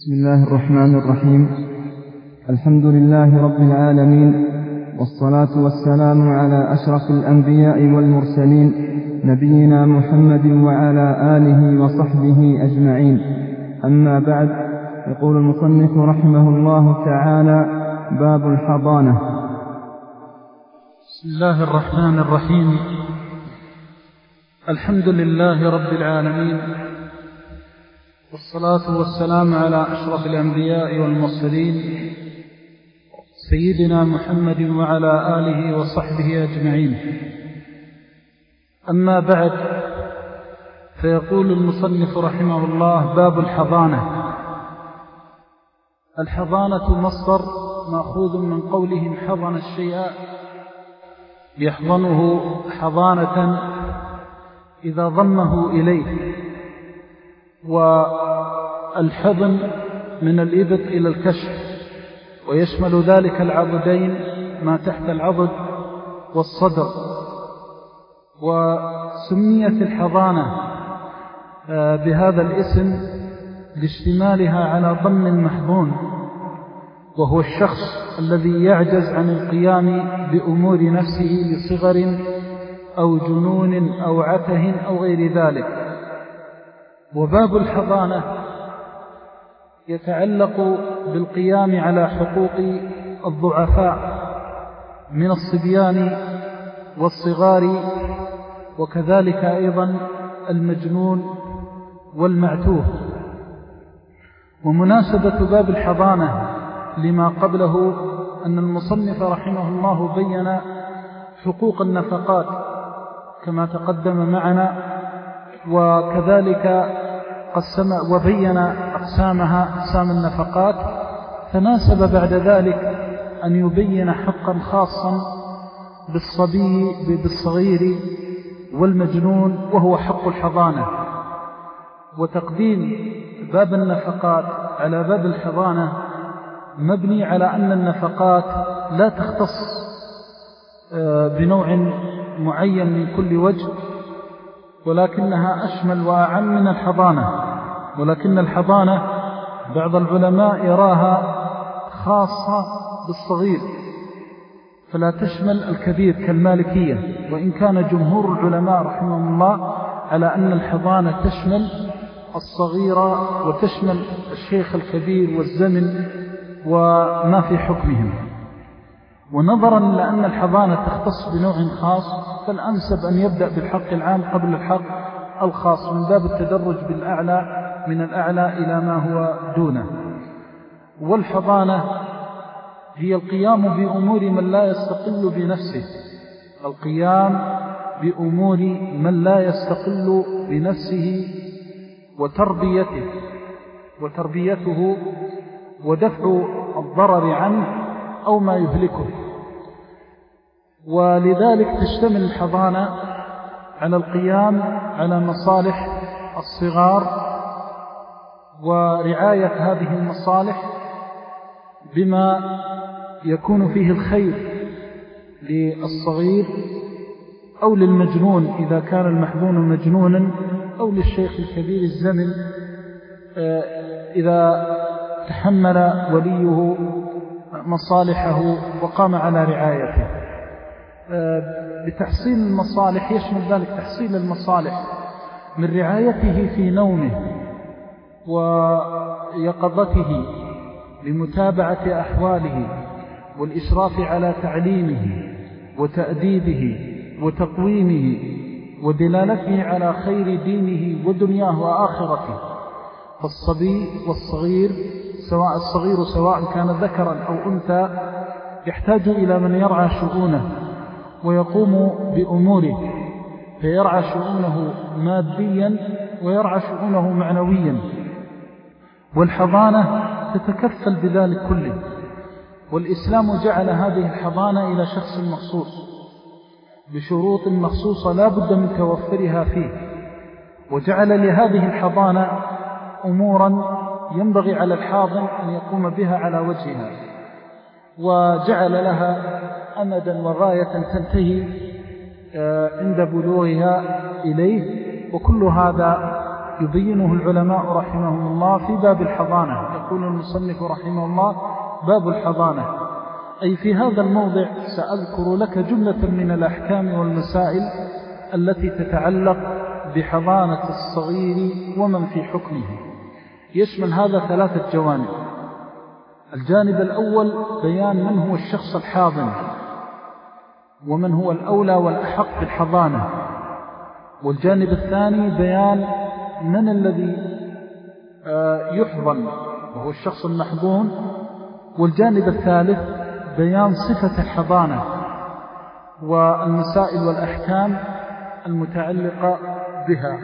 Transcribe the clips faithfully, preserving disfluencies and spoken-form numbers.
بسم الله الرحمن الرحيم. الحمد لله رب العالمين، والصلاة والسلام على أشرف الأنبياء والمرسلين، نبينا محمد وعلى آله وصحبه أجمعين. أما بعد، يقول المصنف رحمه الله تعالى: باب الحضانة. بسم الله الرحمن الرحيم. الحمد لله رب العالمين، والصلاة والسلام على أشرف الأنبياء والمرسلين، سيدنا محمد وعلى آله وصحبه أجمعين. أما بعد، فيقول المصنف رحمه الله: باب الحضانة. الحضانة مصدر مأخوذ من قولهم حضن الشيء يحضنه حضانة إذا ضمه إليه، والحضن من الإبط إلى الكشف، ويشمل ذلك العضدين، ما تحت العضد والصدر. وسميت الحضانة بهذا الاسم لاشتمالها على ضم المحضون، وهو الشخص الذي يعجز عن القيام بأمور نفسه لصغر أو جنون أو عته أو غير ذلك. وباب الحضانة يتعلق بالقيام على حقوق الضعفاء من الصبيان والصغار، وكذلك أيضا المجنون والمعتوه. ومناسبة باب الحضانة لما قبله أن المصنف رحمه الله بين حقوق النفقات كما تقدم معنا، وكذلك قسم وبين أقسامها، أقسام النفقات. فناسب بعد ذلك أن يبين حقا خاصا بالصبي بالصغير والمجنون، وهو حق الحضانة. وتقديم باب النفقات على باب الحضانة مبني على أن النفقات لا تختص بنوع معين من كل وجه، ولكنها أشمل وأعم من الحضانة. ولكن الحضانة بعض العلماء يراها خاصة بالصغير، فلا تشمل الكبير كالمالكية، وإن كان جمهور العلماء رحمهم الله على أن الحضانة تشمل الصغير وتشمل الشيخ الكبير والزمن وما في حكمهم. ونظرا لأن الحضانة تختص بنوع خاص، فالأنسب أن يبدأ بالحق العام قبل الحق الخاص، من باب التدرج بالأعلى من الأعلى إلى ما هو دونه. والحضانة هي القيام بأمور من لا يستقل بنفسه، القيام بأمور من لا يستقل بنفسه وتربيته وتربيته ودفع الضرر عنه أو ما يهلكه. ولذلك تشتمل الحضانة على القيام على مصالح الصغار ورعاية هذه المصالح بما يكون فيه الخير للصغير أو للمجنون إذا كان المحضون مجنونا، أو للشيخ الكبير الزمن إذا تحمل وليه مصالحه وقام على رعايته. بتحصيل المصالح يشمل ذلك تحصيل المصالح من رعايته في نومه ويقظته لمتابعة أحواله والإشراف على تعليمه وتأديبه وتقويمه ودلالته على خير دينه ودنياه وآخرته. فالصبي والصغير سواء الصغير سواء كان ذكرا أو أنثى يحتاج إلى من يرعى شؤونه ويقوم بأموره، فيرعى شؤونه ماديا ويرعى شؤونه معنويا. والحضانة تتكفل بذلك كله. والإسلام جعل هذه الحضانة إلى شخص مخصوص بشروط مخصوصة لا بد من توفرها فيه، وجعل لهذه الحضانة أمورا ينبغي على الحاضن أن يقوم بها على وجهها، وجعل لها أمدا وغاية تنتهي عند بلوغها إليه. وكل هذا يبينه العلماء رحمهم الله في باب الحضانة. يقول المصنف رحمه الله باب الحضانة، أي في هذا الموضع سأذكر لك جملة من الأحكام والمسائل التي تتعلق بحضانة الصغير ومن في حكمه. يشمل هذا ثلاثة جوانب. الجانب الأول بيان من هو الشخص الحاضن ومن هو الأولى والأحق بالحضانة، والجانب الثاني بيان من الذي يحضن وهو الشخص المحضون، والجانب الثالث بيان صفة الحضانة والمسائل والأحكام المتعلقة بها.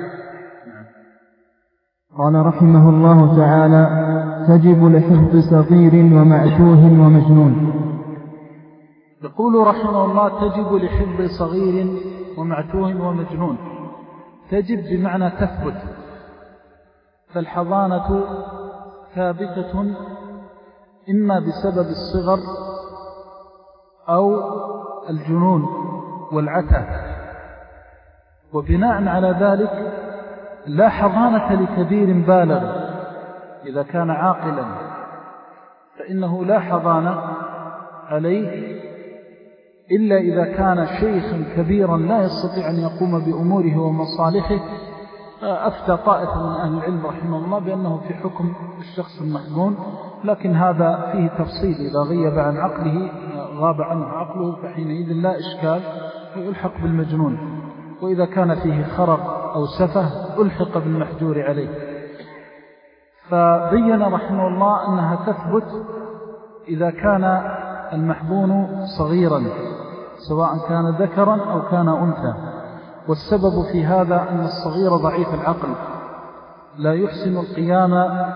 قال رحمه الله تعالى: تجب لحفظ صغير ومعتوه ومجنون. يقول رحمه الله: تجب لحفظ صغير ومعتوه ومجنون. تجب بمعنى تثبت، فالحضانة ثابتة إما بسبب الصغر أو الجنون والعتة، وبناء على ذلك لا حضانة لكبير بالغ إذا كان عاقلا، فإنه لا حضانة عليه إلا إذا كان شيخا كبيرا لا يستطيع أن يقوم بأموره ومصالحه. أفتى طائفة من أهل العلم رحمه الله بأنه في حكم الشخص المحضون، لكن هذا فيه تفصيل. إذا غيب عن عقله غاب عنه عقله فحينئذ لا إشكال ويلحق بالمجنون، وإذا كان فيه خرق أو سفه ألحق بالمحجور عليه. فبين رحمه الله أنها تثبت إذا كان المحضون صغيرا سواء كان ذكرا أو كان أنثى، والسبب في هذا أن الصغير ضعيف العقل لا يحسن القيام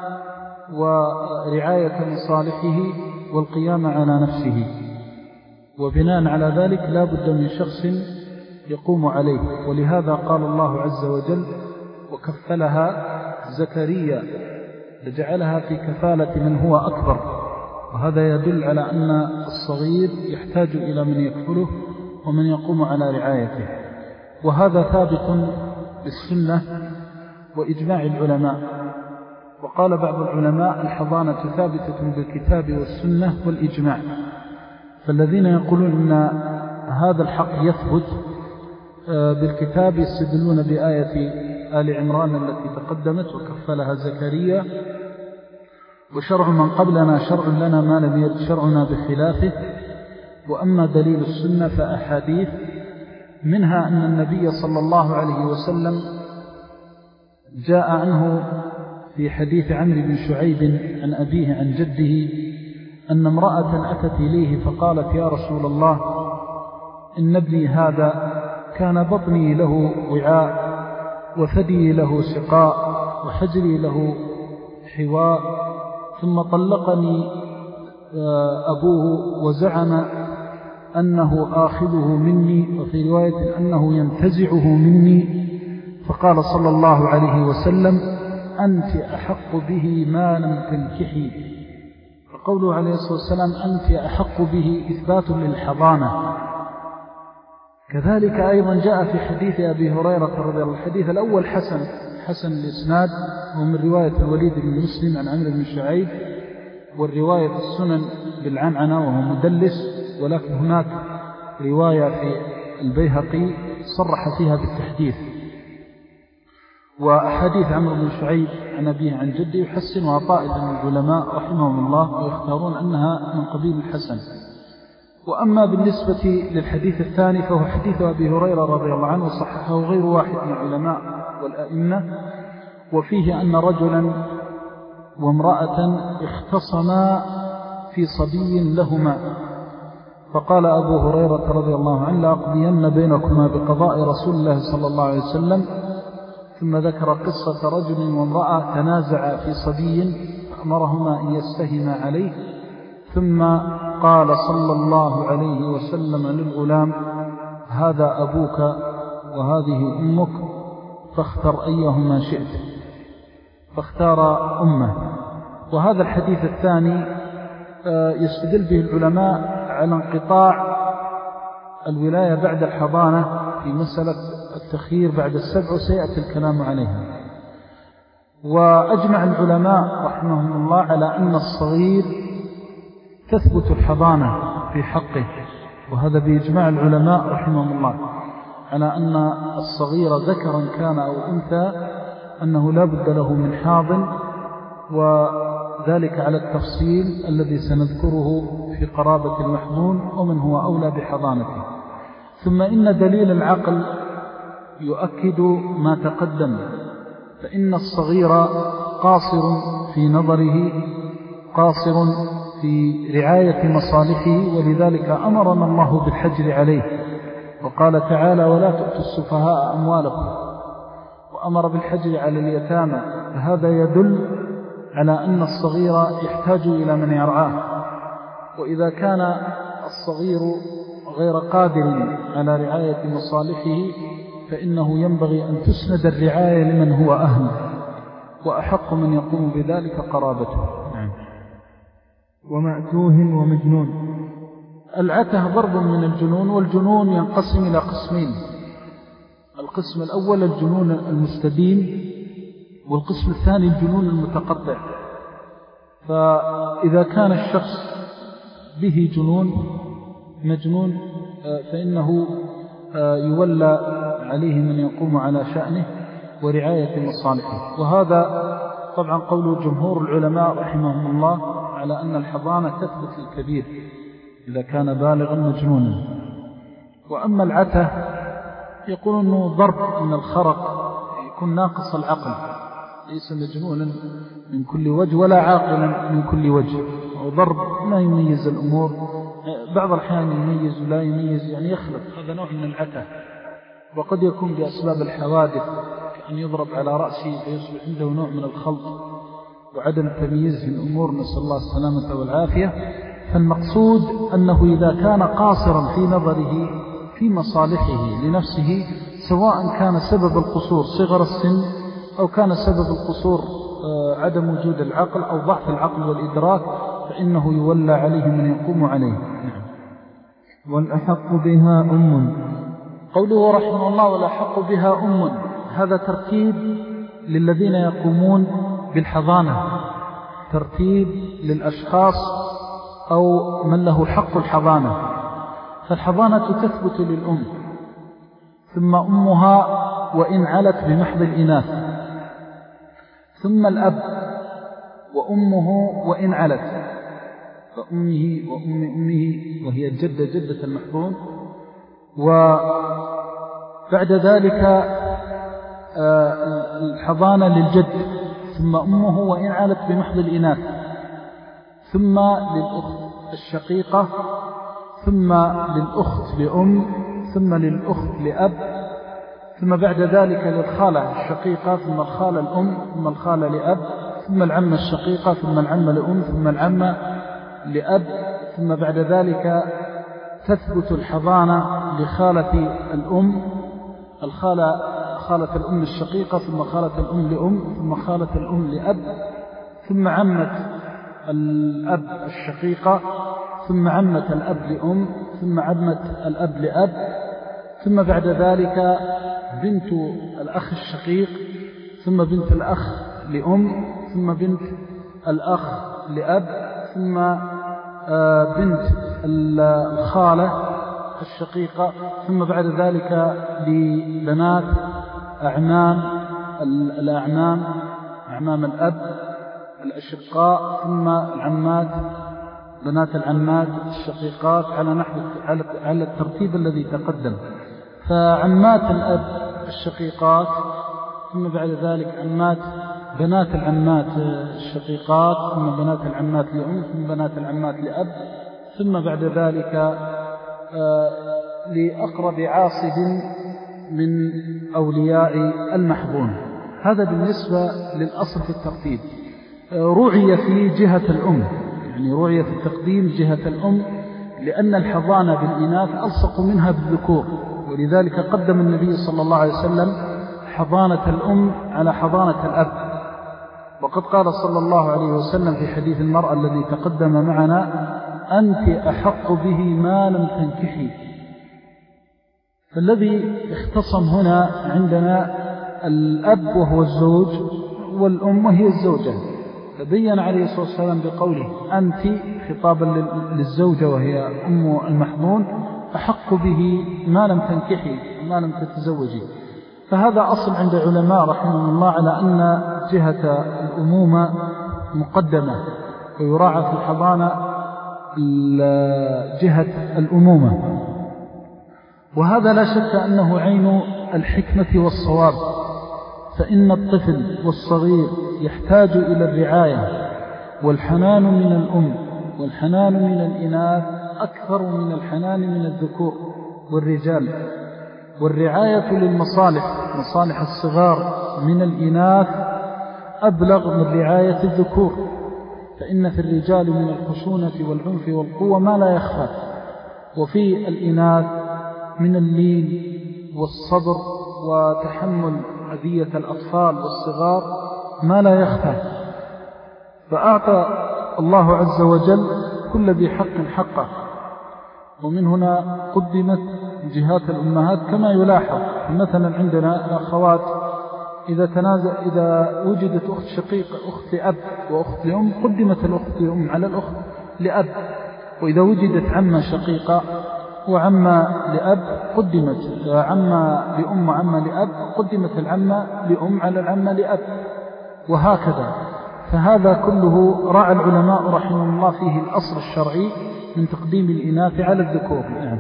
ورعاية مصالحه والقيام على نفسه، وبناء على ذلك لا بد من شخص يقوم عليه. ولهذا قال الله عز وجل: وكفلها زكريا، فجعلها في كفالة من هو أكبر. وهذا يدل على أن الصغير يحتاج إلى من يكفله ومن يقوم على رعايته، وهذا ثابت بالسنة وإجماع العلماء. وقال بعض العلماء: الحضانة ثابتة بالكتاب والسنة والإجماع. فالذين يقولون أن هذا الحق يثبت بالكتاب يستدلون بآية آل عمران التي تقدمت: وكفلها زكريا وشرع من قبلنا شرع لنا ما لم يرد شرعنا بخلافه. وأما دليل السنة فأحاديث، منها أن النبي صلى الله عليه وسلم جاء عنه في حديث عمرو بن شعيب عن أبيه عن جده أن امرأة أتت إليه فقالت: يا رسول الله، إن ابني هذا كان بطني له وعاء وثدي له سقاء وحجري له حواء، ثم طلقني أبوه وزعم أنه آخذه مني، وفي رواية أنه ينتزعه مني. فقال صلى الله عليه وسلم: أنت أحق به ما لم تنكحي. فقوله عليه الصلاة والسلام أنت أحق به إثبات للحضانة. كذلك أيضا جاء في حديث أبي هريرة رضي الله عنه، الحديث الأول حسن حسن الإسناد، ومن رواية الوليد بن مسلم عن عمرو بن شعيب، والرواية في السنن بالعنعنة وهو مدلس، ولكن هناك رواية في البيهقي صرح فيها بالتحديث. وأحاديث عمرو بن شعيب عن أبيه عن جده يحسن طائفة من العلماء رحمهم الله ويختارون أنها من قبيل الحسن. وأما بالنسبة للحديث الثاني فهو حديث أبي هريرة رضي الله عنه، صححه غير واحد من العلماء والأئمة، وفيه أن رجلا وامرأة اختصما في صبي لهما، فقال أبو هريرة رضي الله عنه: لأقضين بينكما بقضاء رسول الله صلى الله عليه وسلم. ثم ذكر قصة رجل وامرأة تنازع في صبي فأمرهما أن يستهما عليه، ثم قال صلى الله عليه وسلم للغلام: هذا أبوك وهذه أمك فاختر أيهما شئت، فاختار أمه. وهذا الحديث الثاني يستدل به العلماء على انقطاع الولاية بعد الحضانة في مسألة التخيير بعد السبع، وسيأتي الكلام عليها. وأجمع العلماء رحمهم الله على أن الصغير تثبت الحضانة في حقه، وهذا بإجماع العلماء رحمهم الله على أن الصغير ذكرا كان أو أنثى أنه لا بد له من حاضن، وذلك على التفصيل الذي سنذكره في قرابة المحضون ومن هو أولى بحضانته. ثم إن دليل العقل يؤكد ما تقدم، فإن الصغير قاصر في نظره، قاصر في رعاية مصالحه، ولذلك أمرنا الله بالحجر عليه، وقال تعالى: ولا تؤتوا السفهاء أموالكم، وأمر بالحجر على اليتامى. فهذا يدل على أن الصغير يحتاج إلى من يرعاه، وإذا كان الصغير غير قادر على رعاية مصالحه فإنه ينبغي أن تسند الرعاية لمن هو أهل، وأحق من يقوم بذلك قرابته. ومأتوه ومجنون. العته ضرب من الجنون، والجنون ينقسم إلى قسمين: القسم الأول الجنون المستبين، والقسم الثاني الجنون المتقطع. فإذا كان الشخص به جنون مجنون فإنه يولى عليه من يقوم على شأنه ورعاية مصالحه، وهذا طبعا قول جمهور العلماء رحمهم الله على أن الحضانة تثبت للكبير إذا كان بالغا مجنونا. وأما العته يقول أنه ضرب من الخرق، يكون ناقص العقل، ليس مجنونا من كل وجه ولا عاقلا من كل وجه، وضرب لا يميز الأمور، بعض الأحيان يميز ولا يميز، يعني يخلط، هذا نوع من العته. وقد يكون بأسباب الحوادث كأن يضرب على رأسه فيصبح عنده نوع من الخلط وعدم التمييز في الأمور، نسأل الله السلامة والعافية. فالمقصود أنه إذا كان قاصرا في نظره في مصالحه لنفسه، سواء كان سبب القصور صغر السن أو كان سبب القصور عدم وجود العقل أو ضعف العقل والإدراك، فإنه يولى عليه من يقوم عليه. والأحق بها أم. قوله رحمه الله: والأحق بها أم، هذا ترتيب للذين يقومون بالحضانة، ترتيب للأشخاص أو من له حق الحضانة. فالحضانة تثبت للأم، ثم أمها وإن علت بمحض الإناث، ثم الأب وأمه وإن علت، فأمه وأم أمه وهي الجدة جدة المحضون، وبعد ذلك الحضانة للجد، ثم أمه وإن علت بمحض الإناث، ثم للأخت الشقيقة، ثم للأخت لأم، ثم للأخت لأب، ثم بعد ذلك للخالة الشقيقة، ثم الخالة الأم، ثم الخالة لأب، ثم العمة الشقيقة، ثم العمة لأم، ثم العمة لأب، ثم بعد ذلك تثبت الحضانة لخالة الأم، الخالة خالة الأم الشقيقة، ثم خالة الأم لأم، ثم خالة الأم لأب، ثم عمة الأب الشقيقة، ثم عمة الأب لأم، ثم عمة الأب لأب، ثم بعد ذلك بنت الأخ الشقيق، ثم بنت الأخ لأم، ثم بنت الأخ لأب، ثم بنت الخالة الشقيقة، ثم بعد ذلك لبنات أعمام الأعمام أعمام الأب الأشقاء، ثم العمات بنات العمات الشقيقات على نحو على الترتيب الذي تقدم. فعمات الأب الشقيقات، ثم بعد ذلك عمات بنات العمات الشقيقات، ثم بنات العمات لأم، ثم بنات العمات لأب، ثم بعد ذلك لأقرب عاصب من أولياء المحضون. هذا بالنسبة للأصل في الترتيب. رعي في جهة الأم، يعني رعي في التقديم جهة الأم، لأن الحضانة بالإناث ألصق منها بالذكور، ولذلك قدم النبي صلى الله عليه وسلم حضانة الأم على حضانة الأب. وقد قال صلى الله عليه وسلم في حديث المرأة الذي تقدم معنا: أنت أحق به ما لم تنكحي. فالذي اختصم هنا عندنا الأب وهو الزوج، والأم هي الزوجة. فبين عليه الصلاة والسلام بقوله أنت خطابا للزوجة وهي أم المحظون أحق به ما لم تنكحي ما لم تتزوجي. فهذا أصل عند علماء رحمه الله على أن جهة الأمومة مقدمة، ويراعى في الحضانة جهة الأمومة، وهذا لا شك أنه عين الحكمة والصواب. فإن الطفل والصغير يحتاج إلى الرعاية والحنان من الأم، والحنان من الإناث أكثر من الحنان من الذكور والرجال. والرعاية للمصالح، مصالح الصغار من الإناث أبلغ من رعاية الذكور، فإن في الرجال من الخشونة والعنف والقوة ما لا يخفى، وفي الإناث من اللين والصبر وتحمل أذية الأطفال والصغار ما لا يخفى. فأعطى الله عز وجل كل ذي حق حقه، ومن هنا قدمت جهات الأمهات كما يلاحظ. مثلا عندنا الأخوات إذا تنازع إذا وجدت أخت شقيقة أخت لأب وأخت لأم قدمت الأخت لأم على الأخت لأب، وإذا وجدت عمة شقيقة وعمة لأب قدمت عمة لأم وعمة لأب قدمت العمة لأم على العمة لأب، وهكذا. فهذا كله راعى العلماء رحمه الله فيه الأصل الشرعي من تقديم الإناث على الذكور. يعني.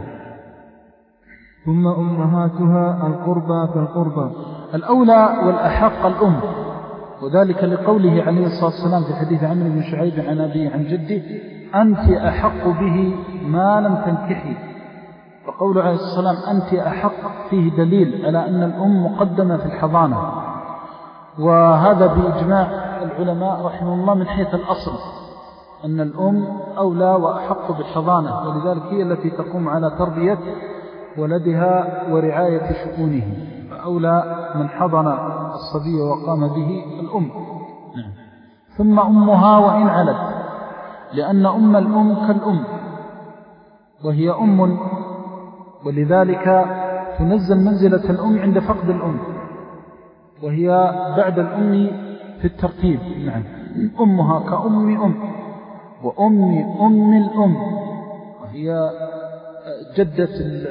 ثم أمهاتها القربى فالقربى. الأولى والأحق الأم، وذلك لقوله عليه الصلاة والسلام في حديث عمرو بن شعيب عن أبيه عن جده أنت أحق به ما لم تنكحي. فقوله عليه الصلاة والسلام أنت أحق فيه دليل على أن الأم مقدمة في الحضانة، وهذا بإجماع العلماء رحمه الله من حيث الأصل أن الأم أولى وأحق بالحضانة، ولذلك هي التي تقوم على تربية ولدها ورعاية شؤونه، فأولى من حضن الصبي وقام به الأم. ثم أمها وإن علت، لأن أم الأم كالأم وهي أم، ولذلك تنزل منزلة الأم عند فقد الأم، وهي بعد الأم في الترتيب. نعم. أمها كأم أم، وأم أم الأم وهي جدة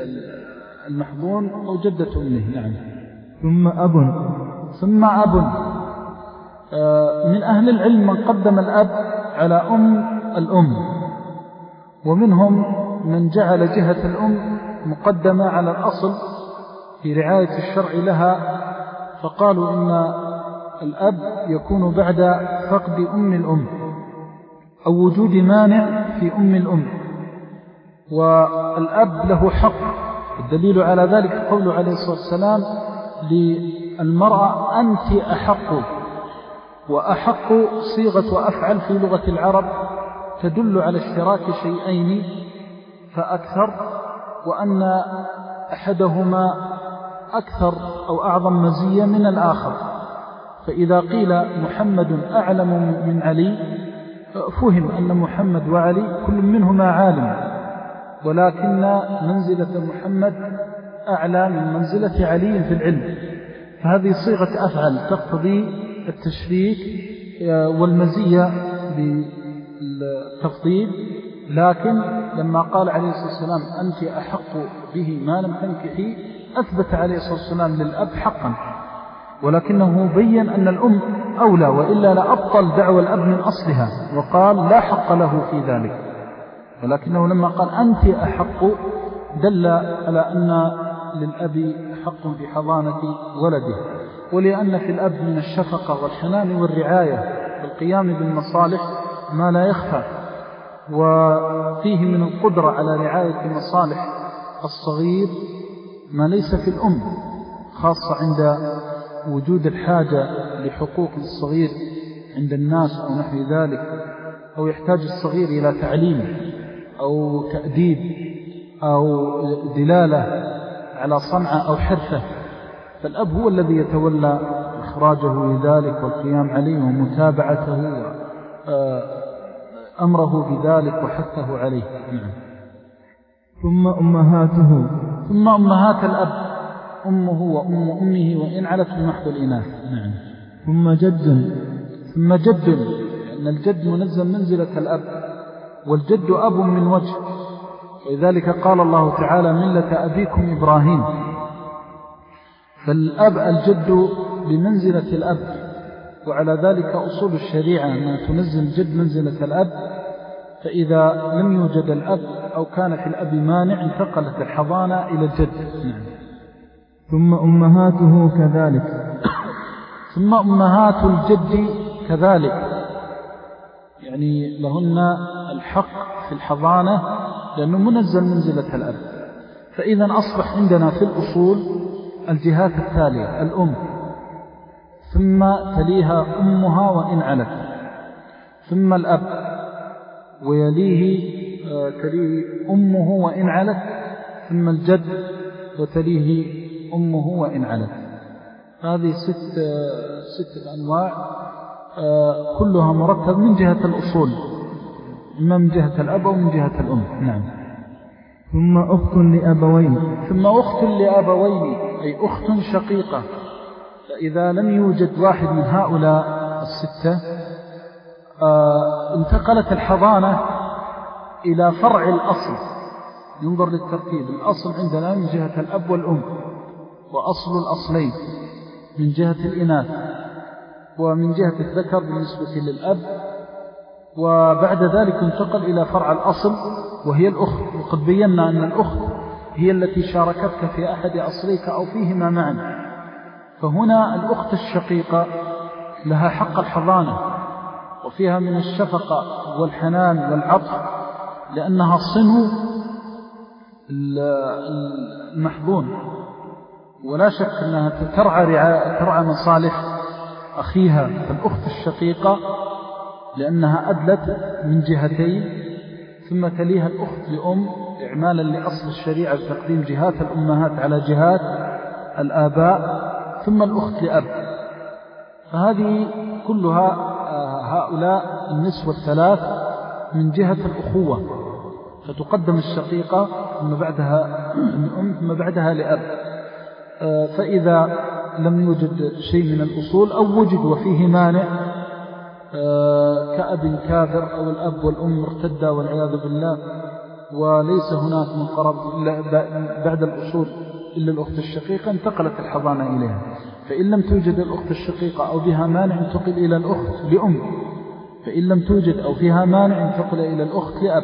المحظون أو جدة أمه. نعم. ثم أب ثم أب. من أهل العلم من قدم الأب على أم الأم، ومنهم من جعل جهة الأم مقدمة على الأصل في رعاية الشرع لها، فقالوا إن الأب يكون بعد فقد أم الأم أو وجود مانع في أم الأم، والأب له حق. الدليل على ذلك قوله عليه الصلاة والسلام للمرأة أنت أحق، وأحق صيغة وأفعل في لغة العرب تدل على اشتراك شيئين فأكثر، وأن أحدهما أكثر أو أعظم مزية من الآخر. فإذا قيل محمد أعلم من علي فهم أن محمد وعلي كل منهما عالم، ولكن منزلة محمد أعلى من منزلة علي في العلم. فهذه صيغة أفعل تقتضي التشريك والمزية بالتفضيل، لكن لما قال عليه الصلاة والسلام أنت أحق به ما لم تنكحي أثبت عليه الصلاة والسلام للأب حقا، ولكنه بين أن الأم أولى، وإلا لأبطل دعوى الأب من أصلها وقال لا حق له في ذلك. ولكنه لما قال أنت أحق دل على أن للأب حق في حضانة ولده، ولأن في الأب من الشفقة والحنان والرعاية والقيام بالمصالح ما لا يخفى، وفيه من القدرة على رعاية مصالح الصغير ما ليس في الأم، خاصة عند وجود الحاجة لحقوق الصغير عند الناس أو نحو ذلك، أو يحتاج الصغير إلى تعليم أو تأديب أو دلالة على صنعة أو حرفة، فالأب هو الذي يتولى إخراجه لذلك والقيام عليه ومتابعته وأمره بذلك وحثه عليه. ثم أمهاته. ثم أمهات الأب أمه وأم أمه وإن علت بمحض الإناث. نعم. ثم جد ثم جد، لأن الجد منزل منزلة الأب، والجد أب من وجه، ولذلك قال الله تعالى ملة أبيكم إبراهيم. فالأب الجد بمنزلة الأب، وعلى ذلك أصول الشريعة أنها تنزل الجد منزلة الأب. فإذا لم يوجد الأب أو كان في الأب مانع انتقلت الحضانة إلى الجد. ثم أمهاته كذلك ثم أمهات الجد كذلك، يعني لهن الحق في الحضانة لأنه منزل منزلة الأب. فإذا أصبح عندنا في الأصول الجهات التالية: الأم، ثم تليها أمها وإن علت، ثم الأب، ويليه تليه أمه وإن علت، ثم الجد، وتليه أمه وإن علت. هذه ست ستة أنواع كلها مرتب من جهة الأصول، إما من جهة الأب أو من جهة الأم. نعم. ثم أخت لأبوين ثم أخت لأبوين أي أخت شقيقة. فإذا لم يوجد واحد من هؤلاء الستة انتقلت الحضانة إلى فرع الأصل. ينظر للترتيب، الأصل عندنا من جهة الأب والأم، وأصل الأصلين من جهة الإناث ومن جهة الذكر بالنسبة للأب، وبعد ذلك انتقل إلى فرع الأصل وهي الأخت. وقد بينا أن الأخت هي التي شاركتك في أحد أصليك أو فيهما معا. فهنا الأخت الشقيقة لها حق الحضانة، وفيها من الشفقة والحنان والعطف، لأنها صنو المحضون، ولا شك أنها ترعى, ترعى مصالح أخيها. فالأخت الشقيقة لأنها أدلت من جهتين، ثم تليها الأخت لأم إعمالا لأصل الشريعة بتقديم جهات الأمهات على جهات الآباء، ثم الأخت لأب. فهذه كلها هؤلاء النسوة الثلاث من جهة الأخوة، فتقدم الشقيقة ثم بعدها الأم ثم بعدها لأب. فإذا لم يوجد شيء من الأصول أو وجد وفيه مانع كأب كافر أو الأب والأم ارتدا والعياذ بالله، وليس هناك من قرب بعد الأصول إلا الأخت الشقيقة، انتقلت الحضانة إليها. فإن لم توجد الأخت الشقيقة أو بها مانع انتقل إلى الأخت لأم، فإن لم توجد أو فيها مانع انتقل إلى الأخت لأب.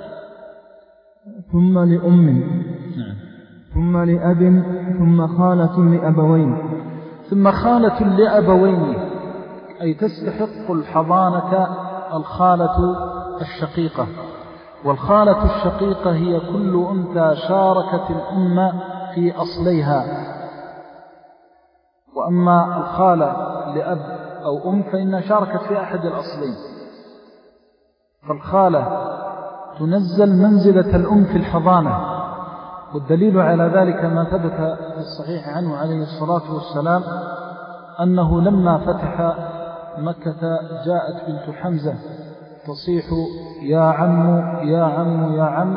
ثم لأم نعم. ثم لأب ثم خالة لأبوين ثم خالة لأبوين أي تستحق الحضانة الخالة الشقيقة. والخالة الشقيقة هي كل أنثى شاركت الأم في أصليها. وأما الخالة لأب أو أم فإنها شاركت في أحد الأصلين. فالخالة تنزل منزلة الأم في الحضانة، والدليل على ذلك ما ثبت في الصحيح عنه عليه الصلاة والسلام أنه لما فتح مكة جاءت بنت حمزة تصيح يا عم يا عم يا عم،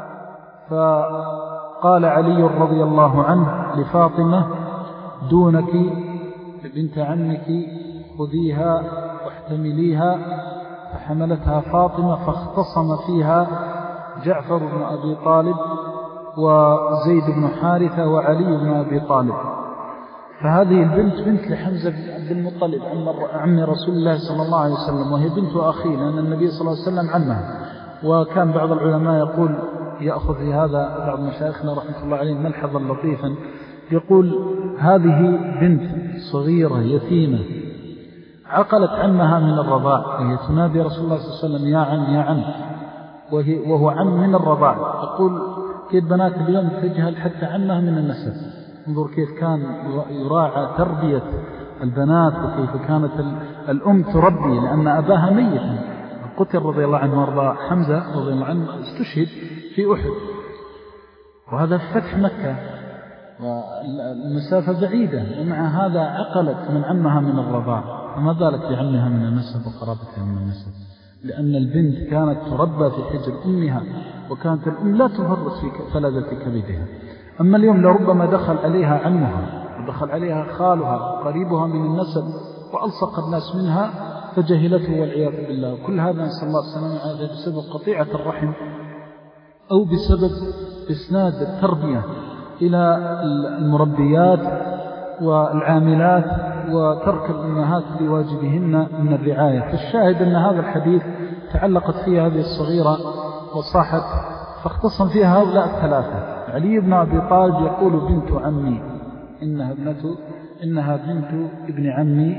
فقال علي رضي الله عنه لفاطمة دونك بنت عمك خذيها واحتمليها، فحملتها فاطمة فاختصم فيها جعفر بن أبي طالب وزيد بن حارثة وعلي بن أبي طالب. فهذه البنت بنت لحمزة بن عبد المطلب عم رسول الله صلى الله عليه وسلم، وهي بنت أخيه لأن النبي صلى الله عليه وسلم عمها. وكان بعض العلماء يقول يأخذ في هذا بعض مشايخنا رحمة الله عليه ملحظا لطيفا، يقول هذه بنت صغيرة يتيمة عقلت عمها من الرضاع، وهي تنادي رسول الله صلى الله عليه وسلم يا عم يا عم، وهو عم من الرضاع. يقول كيف بنات اليوم تجهل حتى عمها من النسب. انظر كيف كان يراعى تربية البنات، وكيف كانت الأم تربي، لأن أباها ميت قتل رضي الله عنه وارضاه. حمزة رضي الله عنه استشهد في أحد، وهذا في فتح مكة والمسافة بعيدة، ومع هذا عقلت من عمها من الرضاع، فما ذلك بعمها من النسب وقرابتها من النسب، لأن البنت كانت تربى في حجر أمها، وكانت الأم لا تفرط في فلذة كبدها. أما اليوم لربما دخل عليها عمها ودخل عليها خالها قريبها من النسب وألصق الناس منها فجهلته والعياذ بالله. وكل هذا نسأل الله السلامة بسبب قطيعة الرحم أو بسبب إسناد التربية إلى المربيات والعاملات وترك الأمهات لواجبهن من الرعاية. فالشاهد أن هذا الحديث تعلقت فيه هذه الصغيرة وصاحت فاختصم فيها هؤلاء الثلاثة. علي بن أبي طالب يقول بنت عمي، إنها ابنة إنها بنت ابن عمي.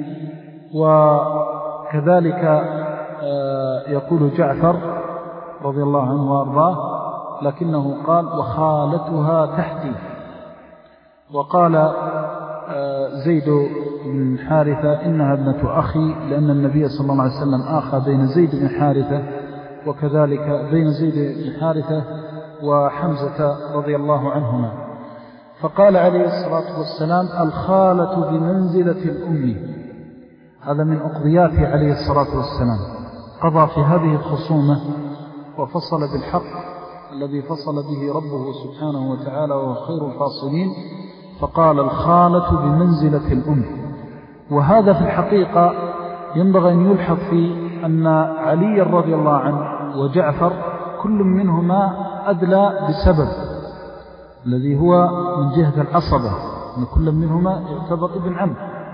وكذلك يقول جعفر رضي الله عنه وارضاه لكنه قال وخالتها تحتي. وقال زيد بن حارثة إنها ابنة أخي، لأن النبي صلى الله عليه وسلم آخى بين زيد بن حارثة وكذلك بين زيد بن حارثة وحمزة رضي الله عنهما. فقال عليه الصلاة والسلام الخالة بمنزلة الأم. هذا من أقضياته عليه الصلاة والسلام، قضى في هذه الخصومة وفصل بالحق الذي فصل به ربه سبحانه وتعالى وهو خير الفاصلين، فقال الخالة بمنزلة الأم. وهذا في الحقيقة ينبغي أن يلحظ فيه أن علي رضي الله عنه وجعفر كل منهما أدلى بسبب الذي هو من جهة العصبة، أن كل منهما يعتبر ابن عم.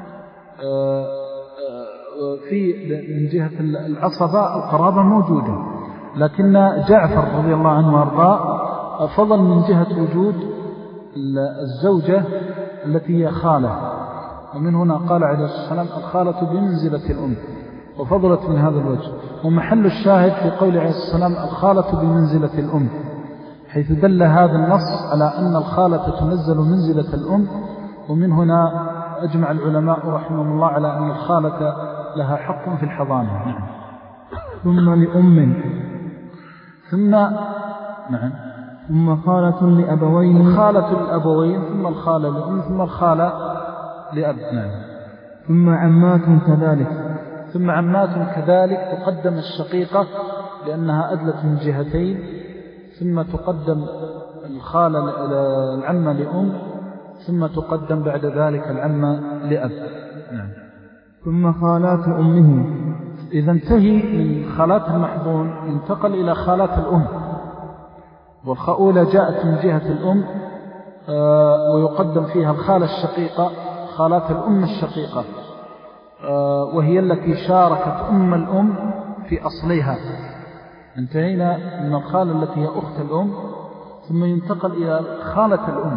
في من جهة العصبة القرابة موجودة، لكن جعفر رضي الله عنه وارضاه فضل من جهة وجود الزوجة التي هي خالة، ومن هنا قال عليه السلام الخالة بمنزلة الأم، وفضلت من هذا الوجه. ومحل الشاهد في قول عليه السلام الخالة بمنزلة الأم، حيث دل هذا النص على أن الخالة تنزل منزلة الأم. ومن هنا أجمع العلماء رحمهم الله على أن الخالة لها حق في الحضانة. نعم. ثم لأم ثم نعم ثم خالة لأبوين الخالة للأبوين ثم الخالة لأم ثم الخالة لأب. نعم. ثم عمات كذلك ثم عمات كذلك تقدم الشقيقة لأنها أدلت من جهتين، ثم تقدم الخالة العمة لأم، ثم تقدم بعد ذلك العمة لأب. نعم. ثم خالات أمه. إذا انتهي من خالات المحضون ينتقل إلى خالات الأم، والخؤولة جاءت من جهة الأم ويقدم فيها الخالة الشقيقة خالات الأم الشقيقة، وهي التي شاركت أم الأم في أصلها. انتهينا من الخالة التي هي أخت الأم، ثم ينتقل إلى خالة الأم.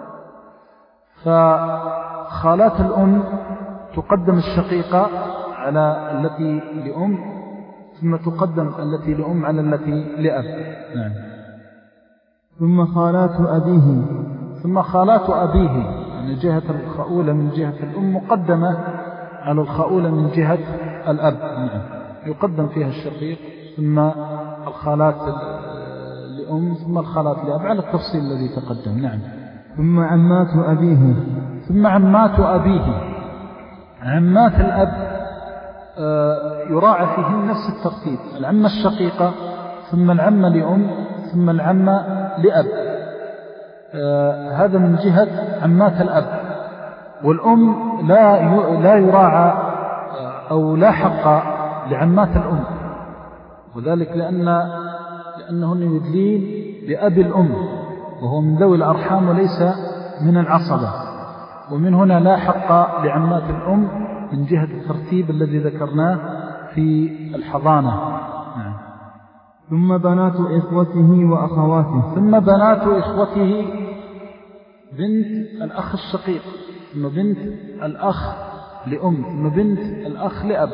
فخالات الأم تقدم الشقيقة على التي لأم، ثم تقدم التي لأم على التي لأب. نعم. ثم خالات أبيه. ثم خالات أبيه، يعني جهة الخؤولة من جهة الأم مقدمة على الخؤولة من جهة الأب. نعم. يقدم فيها الشقيق ثم الخالات لأم ثم الخالات لأب على التفصيل الذي تقدم. نعم. ثم عمات أبيه. ثم عمات أبيه. عمات الأب يراعى فيهن نفس الترتيب، العمة الشقيقة ثم العمة لأم ثم العمة لأب. هذا من جهة عمات الأب. والأم لا لا يراعى أو لا حق لعمات الأم، وذلك لأن لأنهن يدلين لأب الأم وهو من ذوي الأرحام وليس من العصبة. ومن هنا لا حق لعمات الأم من جهة الترتيب الذي ذكرناه في الحضانة. نعم. ثم بنات إخوته وأخواته. ثم بنات إخوته بنت الأخ الشقيق، ثم بنت الأخ لأم، ثم بنت الأخ لأب،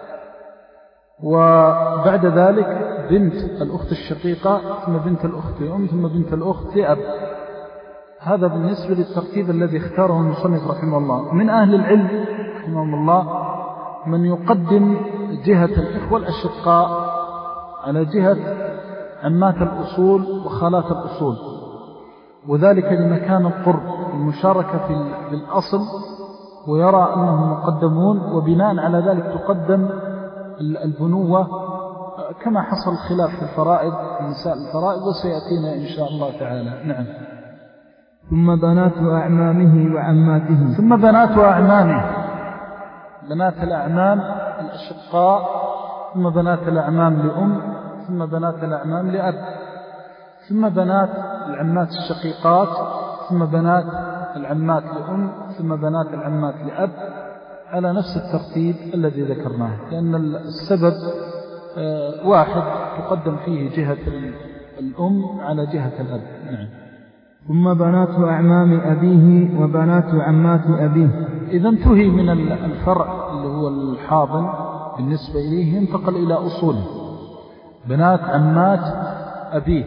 وبعد ذلك بنت الأخت الشقيقة، ثم بنت الأخت لأم، ثم بنت الأخت لأب. هذا بالنسبة للترتيب الذي اختاره المصنف رحمه الله. من أهل العلم رحمه الله من يقدم جهة الإخوة الأشقاء على جهة عمات الأصول وخالات الأصول، وذلك لمكان القرب المشاركة في الأصل، ويرى أنهم مقدمون، وبناء على ذلك تقدم البنوة كما حصل خلاف في الفرائض في نساء الفرائض وسيأتينا إن شاء الله تعالى. نعم. ثم بنات أعمامه وعماته. ثم بنات أعمامه بنات الأعمام الأشقاء، ثم بنات الأعمام لأم، ثم بنات الأعمام لأب، ثم بنات العمات الشقيقات، ثم بنات العمات لأم، ثم بنات العمات لأب، على نفس الترتيب الذي ذكرناه، لأن السبب واحد تقدم فيه جهة الأم على جهة الأب. نعم. ثم بنات أعمام أبيه وبنات عمات أبيه. إذا انتهي من الفرع اللي هو الحاضن بالنسبة إليه، ينتقل إلى أصوله. بنات عمات أبيه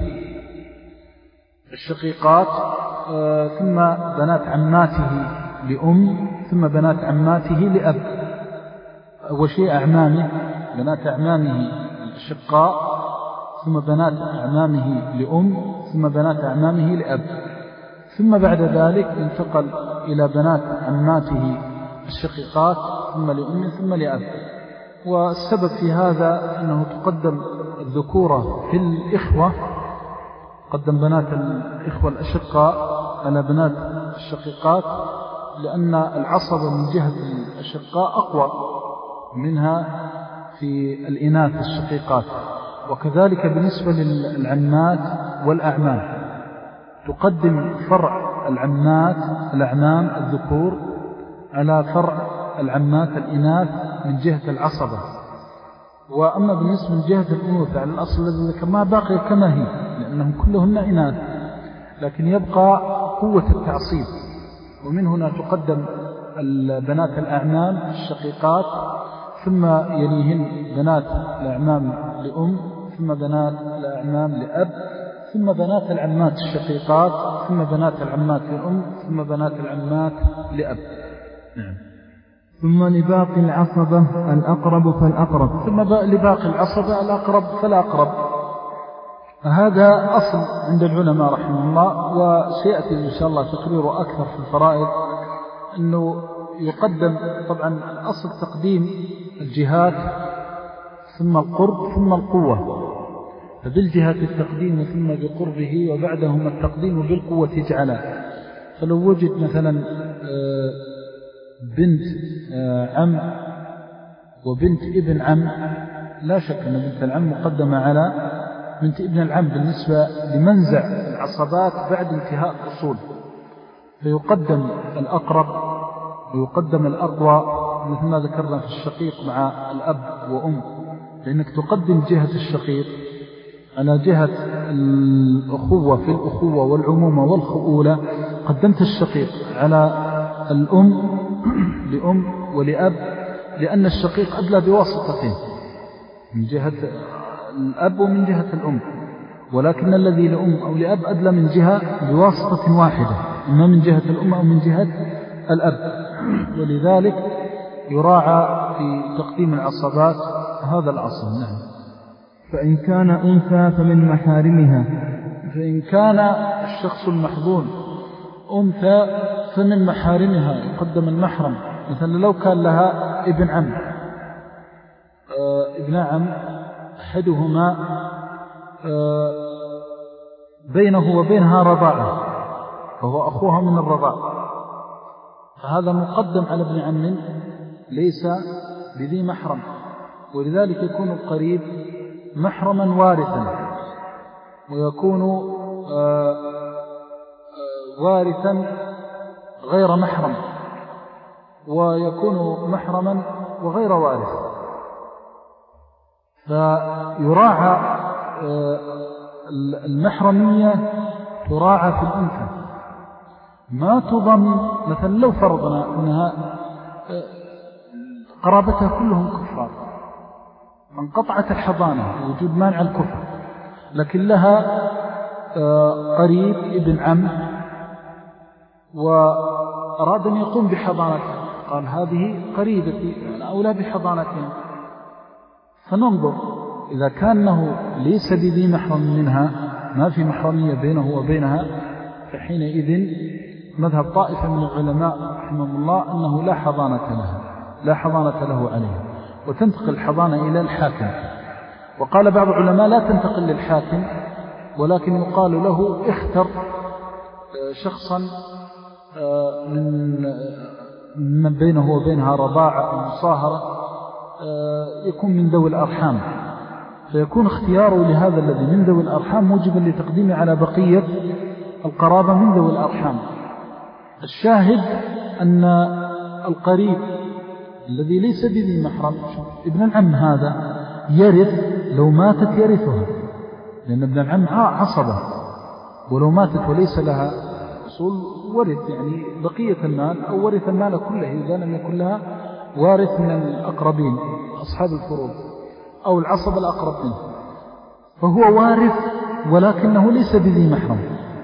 الشقيقات، آه ثم بنات عماته لأم، ثم بنات عماته لأب. أول شيء أعمامه، بنات أعمامه الشقاء، ثم بنات أعمامه لأم، ثم بنات أعمامه لأب، ثم بعد ذلك انتقل إلى بنات عماته الشقيقات، ثم لأم، ثم لأب. والسبب في هذا أنه تقدم الذكورة في الإخوة، قدم بنات الإخوة الأشقاء على بنات الشقيقات، لأن العصبة من جهة الأشقاء أقوى منها في الإناث الشقيقات. وكذلك بالنسبة للعمات والأعمام، تقدم فرع العمات الأعمام الذكور على فرع العمات الإناث من جهة العصبة. وأما بالنسبة من جهة الأنوثة على الأصل الذي ذكرناه باقي كما هي، لأنهم كلهن إناث، لكن يبقى قوة التعصيب. ومن هنا تقدم البنات الأعمام الشقيقات، ثم يليهن بنات الأعمام لأم، ثم بنات الأعمام لأب، ثم بنات العمات الشقيقات، ثم بنات العمات لأم، ثم بنات العمات لأب. نعم. ثم لباقي العصبة الأقرب فالأقرب. ثم لباقي العصبة الأقرب فالأقرب. هذا أصل عند العلماء رحمه الله، وسيأتي إن شاء الله تقريره أكثر في الفرائض، أنه يقدم طبعا الأصل تقديم الجهات ثم القرب ثم القوة، فبالجهات التقديم ثم بقربه، وبعدهما التقديم بالقوة جعلا. فلو وجد مثلا بنت عم وبنت ابن عم، لا شك أن بنت العم مقدمة على بنت ابن العم بالنسبة لمنزع العصبات بعد انتهاء الأصول، فيقدم الأقرب ويقدم الأقوى، مثل ما ذكرنا في الشقيق مع الأب وأم، لأنك تقدم جهة الشقيق على جهة الأخوة في الأخوة والعمومة والخؤولة. قدمت الشقيق على الأم لأم ولأب، لأن الشقيق أدلى بواسطتين، من جهة الأب ومن جهة الأم، ولكن الذي لأم أو لأب أدلى من جهة بواسطة واحدة، إما من جهة الأم أو من جهة الأب. ولذلك يراعى في تقديم العصبات هذا الأصل. نعم. فإن كان أنثى فمن محارمها. فإن كان الشخص المحظون أنثى فمن محارمها يقدم المحرم. مثلا لو كان لها ابن عم، آه ابن عم أحدهما آه بينه وبينها رضاعة، فهو أخوها من الرضاع، فهذا مقدم على ابن عم ليس بذي محرم، ولذلك يكون القريب محرما وارثا، ويكون آه آه وارثا غير محرم، ويكون محرما وغير وارث. فيراعى آه المحرمية تراعى في الأنثى، ما تضم. مثلا لو فرضنا أنها آه قرابتها كلهم كفار، انقطعت الحضانة وجود مانع الكفر، لكن لها آه قريب ابن عم وأراد أن يقوم بحضانتها، قال هذه قريبتي أنا أولى بحضانتها، فننظر إذا كانه ليس بذي محرم منها، ما في محرمية بينه وبينها، فحينئذ مذهب طائفة من العلماء رحمهم الله أنه لا حضانة لها، لا حضانة له عليها، وتنتقل الحضانة إلى الحاكم. وقال بعض العلماء لا تنتقل للحاكم، ولكن يقال له اختر شخصا من من بينه وبينها رضاعة أو مصاهرة يكون من ذوي الأرحام، فيكون اختياره لهذا الذي من ذوي الأرحام موجبا لتقديمه على بقية القرابة من ذوي الأرحام. الشاهد أن القريب الذي ليس بذي محرم ابن العم هذا يرث، لو ماتت يرثها، لأن ابن العم عصبة، ولو ماتت وليس لها أصول ورث يعني بقية المال أو ورث المال كله إذا لم يكن لها وارث من الأقربين أصحاب الفروض أو العصب الأقرب منه، فهو وارث ولكنه ليس بذي محرم.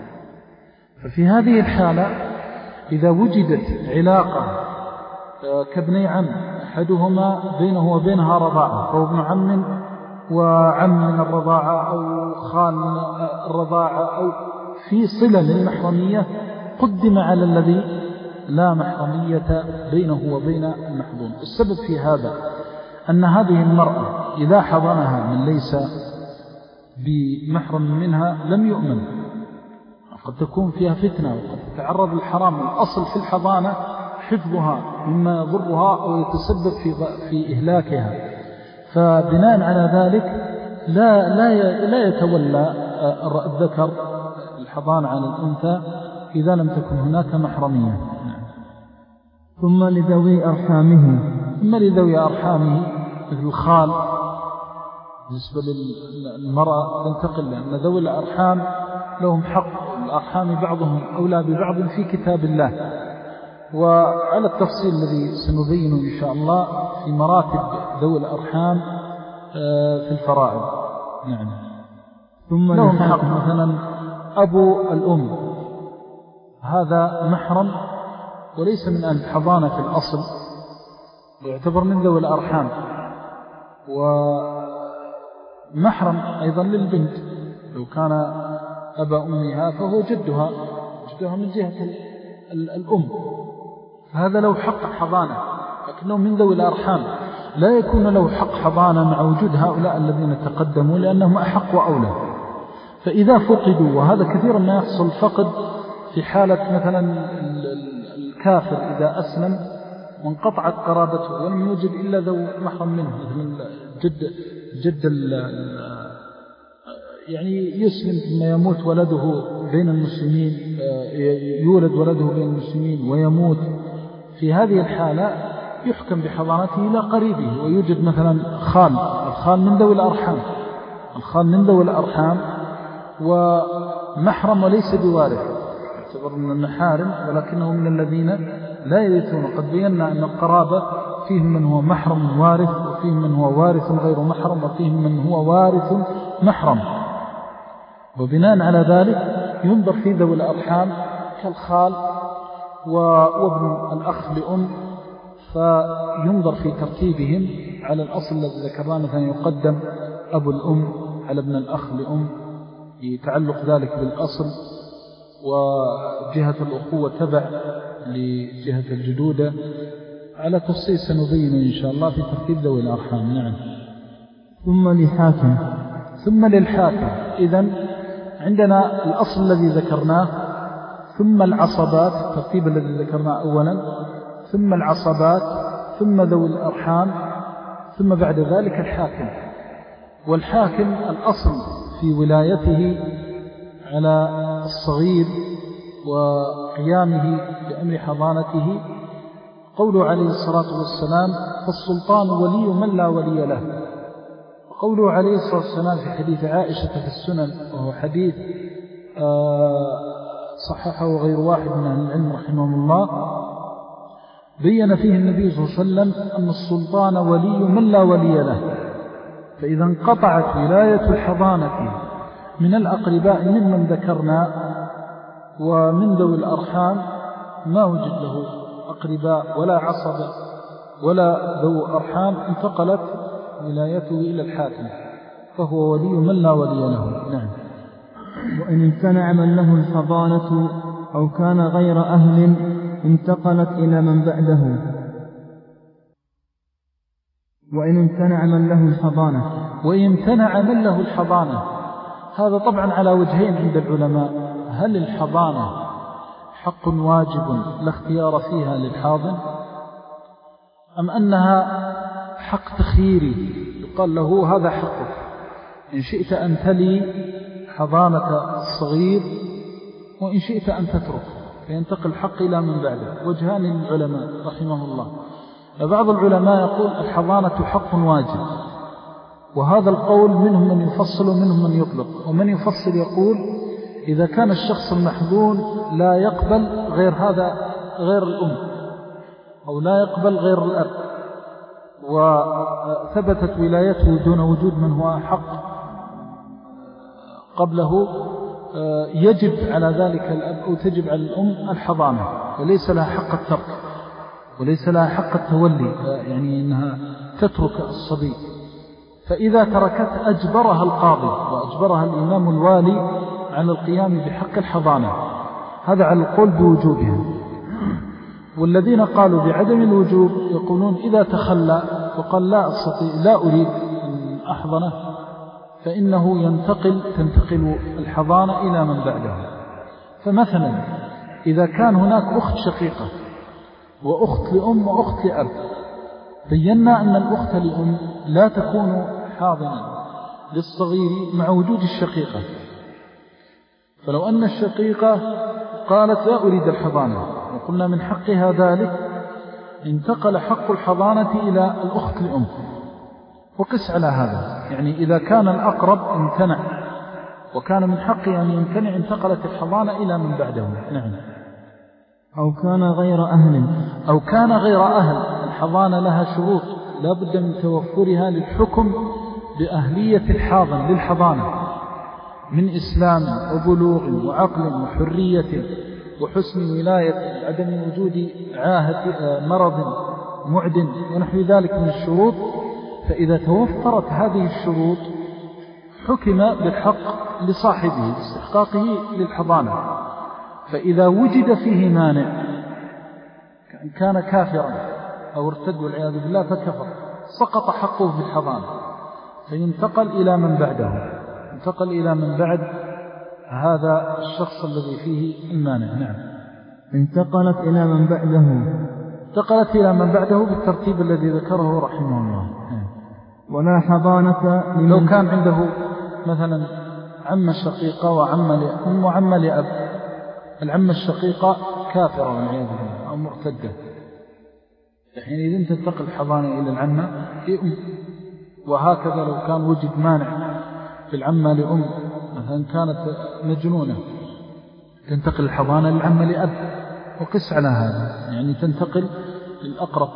ففي هذه الحالة إذا وجدت علاقة كابني عم أحدهما بينه وبينها رضاعة، فهو ابن عم وعم من الرضاعة أو خال من الرضاعة أو في صلة للمحرمية، قدم على الذي لا محرمية بينه وبين المحظوم. السبب في هذا أن هذه المرأة إذا حضنها من ليس بمحرم منها لم يؤمن، قد تكون فيها فتنة وقد تتعرض للحرام. الأصل في الحضانة حفظها مما يضرها أو يتسبب في في إهلاكها، فبناء على ذلك لا لا لا يتولى الذكر الحضانة على الأنثى إذا لم تكن هناك محرمية. ثم لذوي أرحامه ثم لذوي أرحامه مثل الخال بالنسبة للمرأة تنتقل، لأن ذوي الأرحام لهم حق الأرحام بعضهم أولى ببعض في كتاب الله، وعلى التفصيل الذي سنبينه إن شاء الله في مراتب ذوي الأرحام في الفرائض. نعم. ثم لهم حق مثلا أبو الأم، هذا محرم وليس من أهل الحضانة في الأصل، يعتبر من ذوي الأرحام، ومحرم أيضا للبنت لو كان أبا أمها فهو جدها جدها من جهة الأم، هذا له حق حضانة لكنه من ذوي الأرحام، لا يكون له حق حضانة مع وجود هؤلاء الذين تقدموا لأنهم أحق وأولى. فإذا فقدوا، وهذا كثيرا ما يحصل فقد في حالة مثلا الكافر إذا أسلم وانقطعت قرابته ولم يوجد إلا ذو محرم منه، مثل جد جد يعني يسلم ثم يموت ولده بين المسلمين، يولد ولده بين المسلمين ويموت، في هذه الحالة يحكم بحضانته إلى قريبه. ويوجد مثلا خال، الخال من ذوي الأرحام، الخال من ذوي الأرحام ومحرم وليس بوارث، يعتبر من المحارم ولكنه من الذين لا يرثون. قد بينا أن القرابة فيهم من هو محرم وارث، وفيهم من هو وارث غير محرم، وفيهم من هو وارث محرم، وبناء على ذلك ينظر في ذوي الأرحام كالخال وابن الأخ لأم، فينظر في ترتيبهم على الأصل الذي ذكرناه، مثلا يقدم أبو الأم على ابن الأخ لأم يتعلق ذلك بالأصل، وجهة الأخوة تبع لجهة الجدودة، على تفصيل سنبين إن شاء الله في ترتيب ذوي الأرحام. نعم. ثم للحاكم ثم للحاكم. إذن عندنا الأصل الذي ذكرناه، ثم العصبات، الترتيب الذي ذكرناه أولا، ثم العصبات، ثم ذوي الأرحام، ثم بعد ذلك الحاكم. والحاكم الأصل في ولايته على الصغير وقيامه بأمر حضانته قوله عليه الصلاة والسلام: فالسلطان ولي من لا ولي له. وقوله عليه الصلاة والسلام في حديث عائشة في السنن، وهو حديث صححه غير واحد من أهل العلم رحمهم الله، بين فيه النبي صلى الله عليه وسلم أن السلطان ولي من لا ولي له، فإذا انقطعت ولاية الحضانة من الأقرباء ممن ذكرنا ومن ذوي الأرحام ما وجد له أقرباء ولا عصبة ولا ذو أرحام، انتقلت ولايته إلى الحاكم، فهو ولي من لا ولي له. نعم. وإن امتنع من له الحضانة أو كان غير أهل انتقلت إلى من بعده. وإن امتنع من له الحضانة وإن امتنع من له الحضانة، هذا طبعا على وجهين عند العلماء: هل الحضانة حق واجب لا اختيار فيها للحاضن، أم أنها حق تخييري يقال له هذا حقك، إن شئت أن تلي حضانة الصغير وإن شئت أن تترك، فينتقل الحق إلى من بعده. وجهان للعلماء رحمه الله. بعض العلماء يقول الحضانة حق واجب، وهذا القول منهم من يفصل ومنهم من يطلق. ومن يفصل يقول إذا كان الشخص المحظون لا يقبل غير هذا غير الأم، أو لا يقبل غير الأب، وثبتت ولايته دون وجود من هو حق قبله، يجب على ذلك الأب أو تجب على الأم الحضانة، وليس لها حق الترك وليس لها حق التولي، يعني أنها تترك الصبي. فإذا تركت أجبرها القاضي وأجبرها الإمام الوالي على القيام بحق الحضانة، هذا على القول بوجوبها. والذين قالوا بعدم الوجوب يقولون إذا تخلى وقال لا أستطيع لا أريد أن أحضنه، فإنه ينتقل تنتقل الحضانة إلى من بعده. فمثلا إذا كان هناك أخت شقيقة وأخت لأم وأخت لأب، بينا أن الأخت لأم لا تكون حاضنة للصغير مع وجود الشقيقة. فلو أن الشقيقة قالت لا أريد الحضانة وقلنا من حقها ذلك، انتقل حق الحضانة إلى الأخت لأم. وقس على هذا، يعني إذا كان الأقرب امتنع وكان من حقه أن يمتنع، انتقلت الحضانة إلى من بعده. نعم. أو كان غير أهل أو كان غير أهل. الحضانة لها شروط لا بد من توفرها للحكم بأهلية الحاضن للحضانة، من إسلام وبلوغ وعقل وحرية وحسن ولاية، عدم وجود عاهة مرض معد ونحو ذلك من الشروط. فإذا توفرت هذه الشروط حكم بالحق لصاحبه باستحقاقه للحضانة. فإذا وجد فيه مانع كان كافرا أو ارتد والعياذ بالله فكفر، سقط حقه في الحضانة، فينتقل إلى من بعده، انتقل إلى من بعد هذا الشخص الذي فيه المانع. نعم. انتقلت إلى من بعده انتقلت إلى من بعده بالترتيب الذي ذكره رحمه الله. ولا حضانة لو كان عنده مثلا عم الشقيقة وعم لأم وعم لأب، العم الشقيقة كافرة والعياذ بالله أو مرتدة، حينئذ تنتقل الحضانة إلى العمة لأم. وهكذا لو كان وجد مانع في العمة لأم، مثلا كانت مجنونة، تنتقل الحضانة للعمة لأب. وقس على هذا، يعني تنتقل للأقرب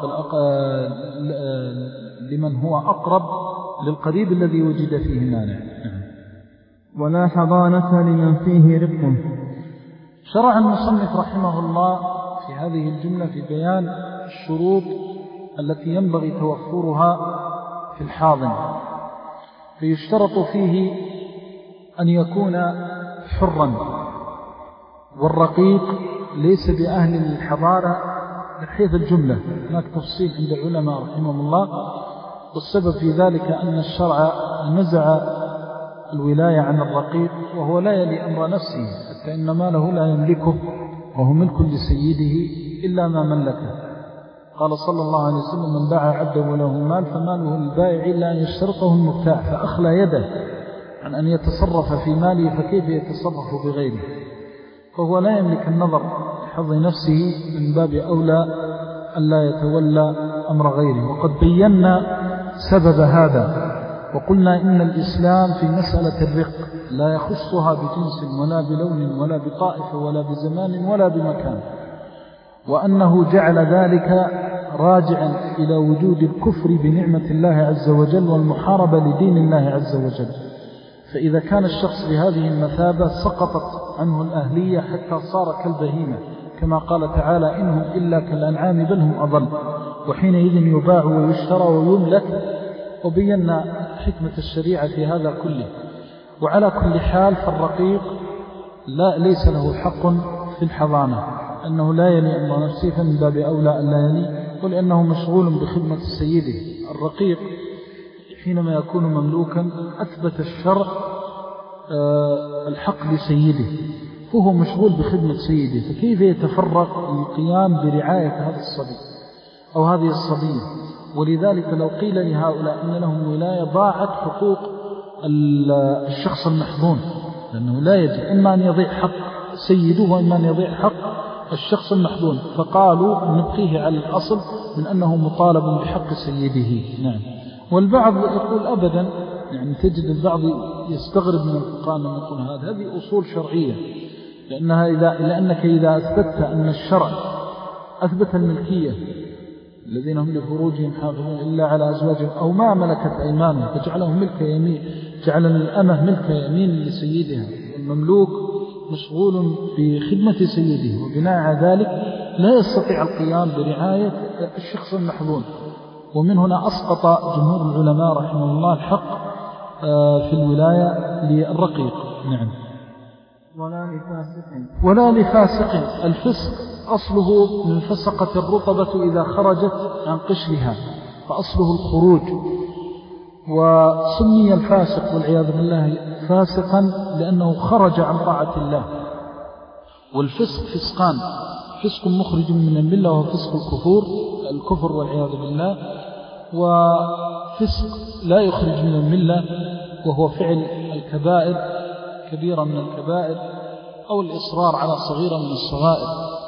لمن هو أقرب للقريب الذي وجد فيه مانع. ولا حضانة لمن فيه رق. شرع المصنف رحمه الله في هذه الجملة في بيان الشروط التي ينبغي توفرها في الحاضن، فيشترط فيه أن يكون حرا، والرقيق ليس بأهل الحضانة من حيث الجملة. هناك تفصيل عند العلماء رحمهم الله، والسبب في ذلك أن الشرع نزع الولاية عن الرقيق وهو لا يلي أمر نفسه، حتى إن ماله لا يملكه وهو ملك لسيده إلا ما ملكه. قال صلى الله عليه وسلم من باع عبده وله مال فماله للبائع إلا أن يشترطه المبتاع، فأخلى يده عن أن يتصرف في ماله فكيف يتصرف بغيره؟ فهو لا يملك النظر لحظ نفسه، من باب أولى ألا يتولى أمر غيره. وقد بينا سبب هذا وقلنا إن الإسلام في مسألة الرق لا يخصها بجنس ولا بلون ولا بطائفة ولا بزمان ولا بمكان، وأنه جعل ذلك راجعا إلى وجود الكفر بنعمة الله عز وجل والمحاربة لدين الله عز وجل. فإذا كان الشخص بهذه المثابة سقطت عنه الأهلية حتى صار كالبهيمة، كما قال تعالى إنهم إلا كالأنعام بل هم أضل، وحينئذ يباع ويشترى ويملك. وبينا حكمة الشريعة في هذا كله. وعلى كل حال فالرقيق لا ليس له حق في الحضانة، أنه لا يلي أمر نفسه، فمن باب أولى أن لا يلي، ولأنه مشغول بخدمة سيده. الرقيق حينما يكون مملوكا أثبت الشرع الحق لسيده، وهو مشغول بخدمة سيده، فكيف يتفرغ للقيام برعاية هذا الصبي أو هذه الصبية؟ ولذلك لو قيل لهؤلاء إن لهم ولاية ضاعت حقوق الشخص المحظون، لأنه لا يجب إما أن يضيع حق سيده وإما أن يضيع حق الشخص المحظون، فقالوا نبقيه على الأصل من أنه مطالب بحق سيده. نعم. والبعض يقول أبدا، يعني تجد البعض يستغرب من الفقهاء لما يقول هذا هذه أصول شرعية، لأنها إذا لأنك إذا أثبتت أن الشرع أثبت الملكية الذين هم لفروجهم حافظون إلا على أزواجهم أو ما ملكت أيمانهم فجعلهم ملك يمين، جعل الأمة ملك يمين لسيدها، والمملوك مشغول بخدمة سيده، وبناء على ذلك لا يستطيع القيام برعاية الشخص المحظون. ومن هنا أسقط جمهور العلماء رحمه الله الحق في الولاية للرقيق. نعم. ولا لفاسق ولا لفاسق. الفسق أصله من فسقة الرطبة إذا خرجت عن قشرها، فأصله الخروج، وسمي الفاسق والعياذ بالله فاسقا لأنه خرج عن طاعة الله. والفسق فسقان، فسق مخرج من الملة وهو فسق الكفور الكفر والعياذ بالله، وفسق لا يخرج من الملة وهو فعل الكبائر كبيرة من الكبائر أو الإصرار على صغيرة من الصغائر.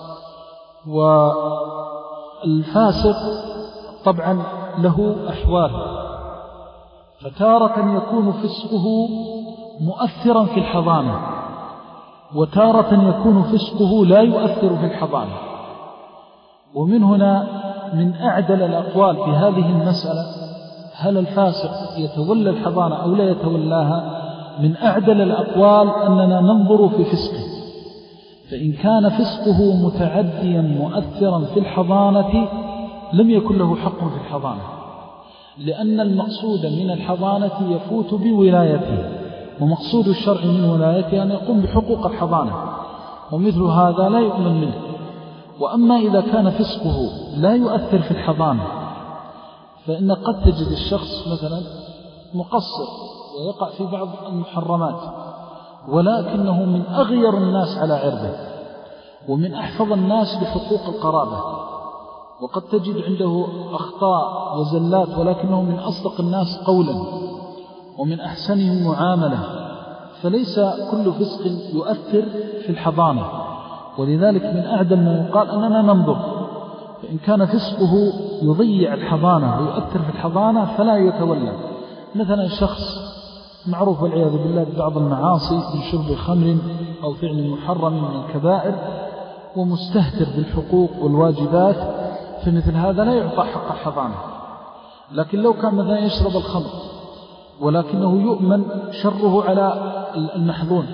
والفاسق طبعا له أحوال، فتارة يكون فسقه مؤثرا في الحضانة، وتارة يكون فسقه لا يؤثر في الحضانة. ومن هنا من أعدل الأقوال في هذه المسألة هل الفاسق يتولى الحضانة أو لا يتولاها، من أعدل الأقوال أننا ننظر في فسقه، فإن كان فسقه متعديا مؤثرا في الحضانة لم يكن له حق في الحضانة، لأن المقصود من الحضانة يفوت بولايته، ومقصود الشرع من ولايته أن يقوم بحقوق الحضانة، ومثل هذا لا يؤمن منه. وأما إذا كان فسقه لا يؤثر في الحضانة، فإن قد تجد الشخص مثلا مقصر ويقع في بعض المحرمات، ولكنه من أغير الناس على عرضه ومن أحفظ الناس بحقوق القرابة، وقد تجد عنده أخطاء وزلات ولكنه من أصدق الناس قولا ومن أحسنهم معاملة، فليس كل فسق يؤثر في الحضانة. ولذلك من أعدل ما يقال أننا ننظر، فإن كان فسقه يضيع الحضانة ويؤثر في الحضانة فلا يتولى. مثلا شخص معروف والعياذ بالله ببعض المعاصي من شرب خمر أو فعل محرم من الكبائر ومستهتر بالحقوق والواجبات، فمثل هذا لا يعطى حق الحضانة. لكن لو كان مثلا يشرب الخمر ولكنه يؤمن شره على المحظون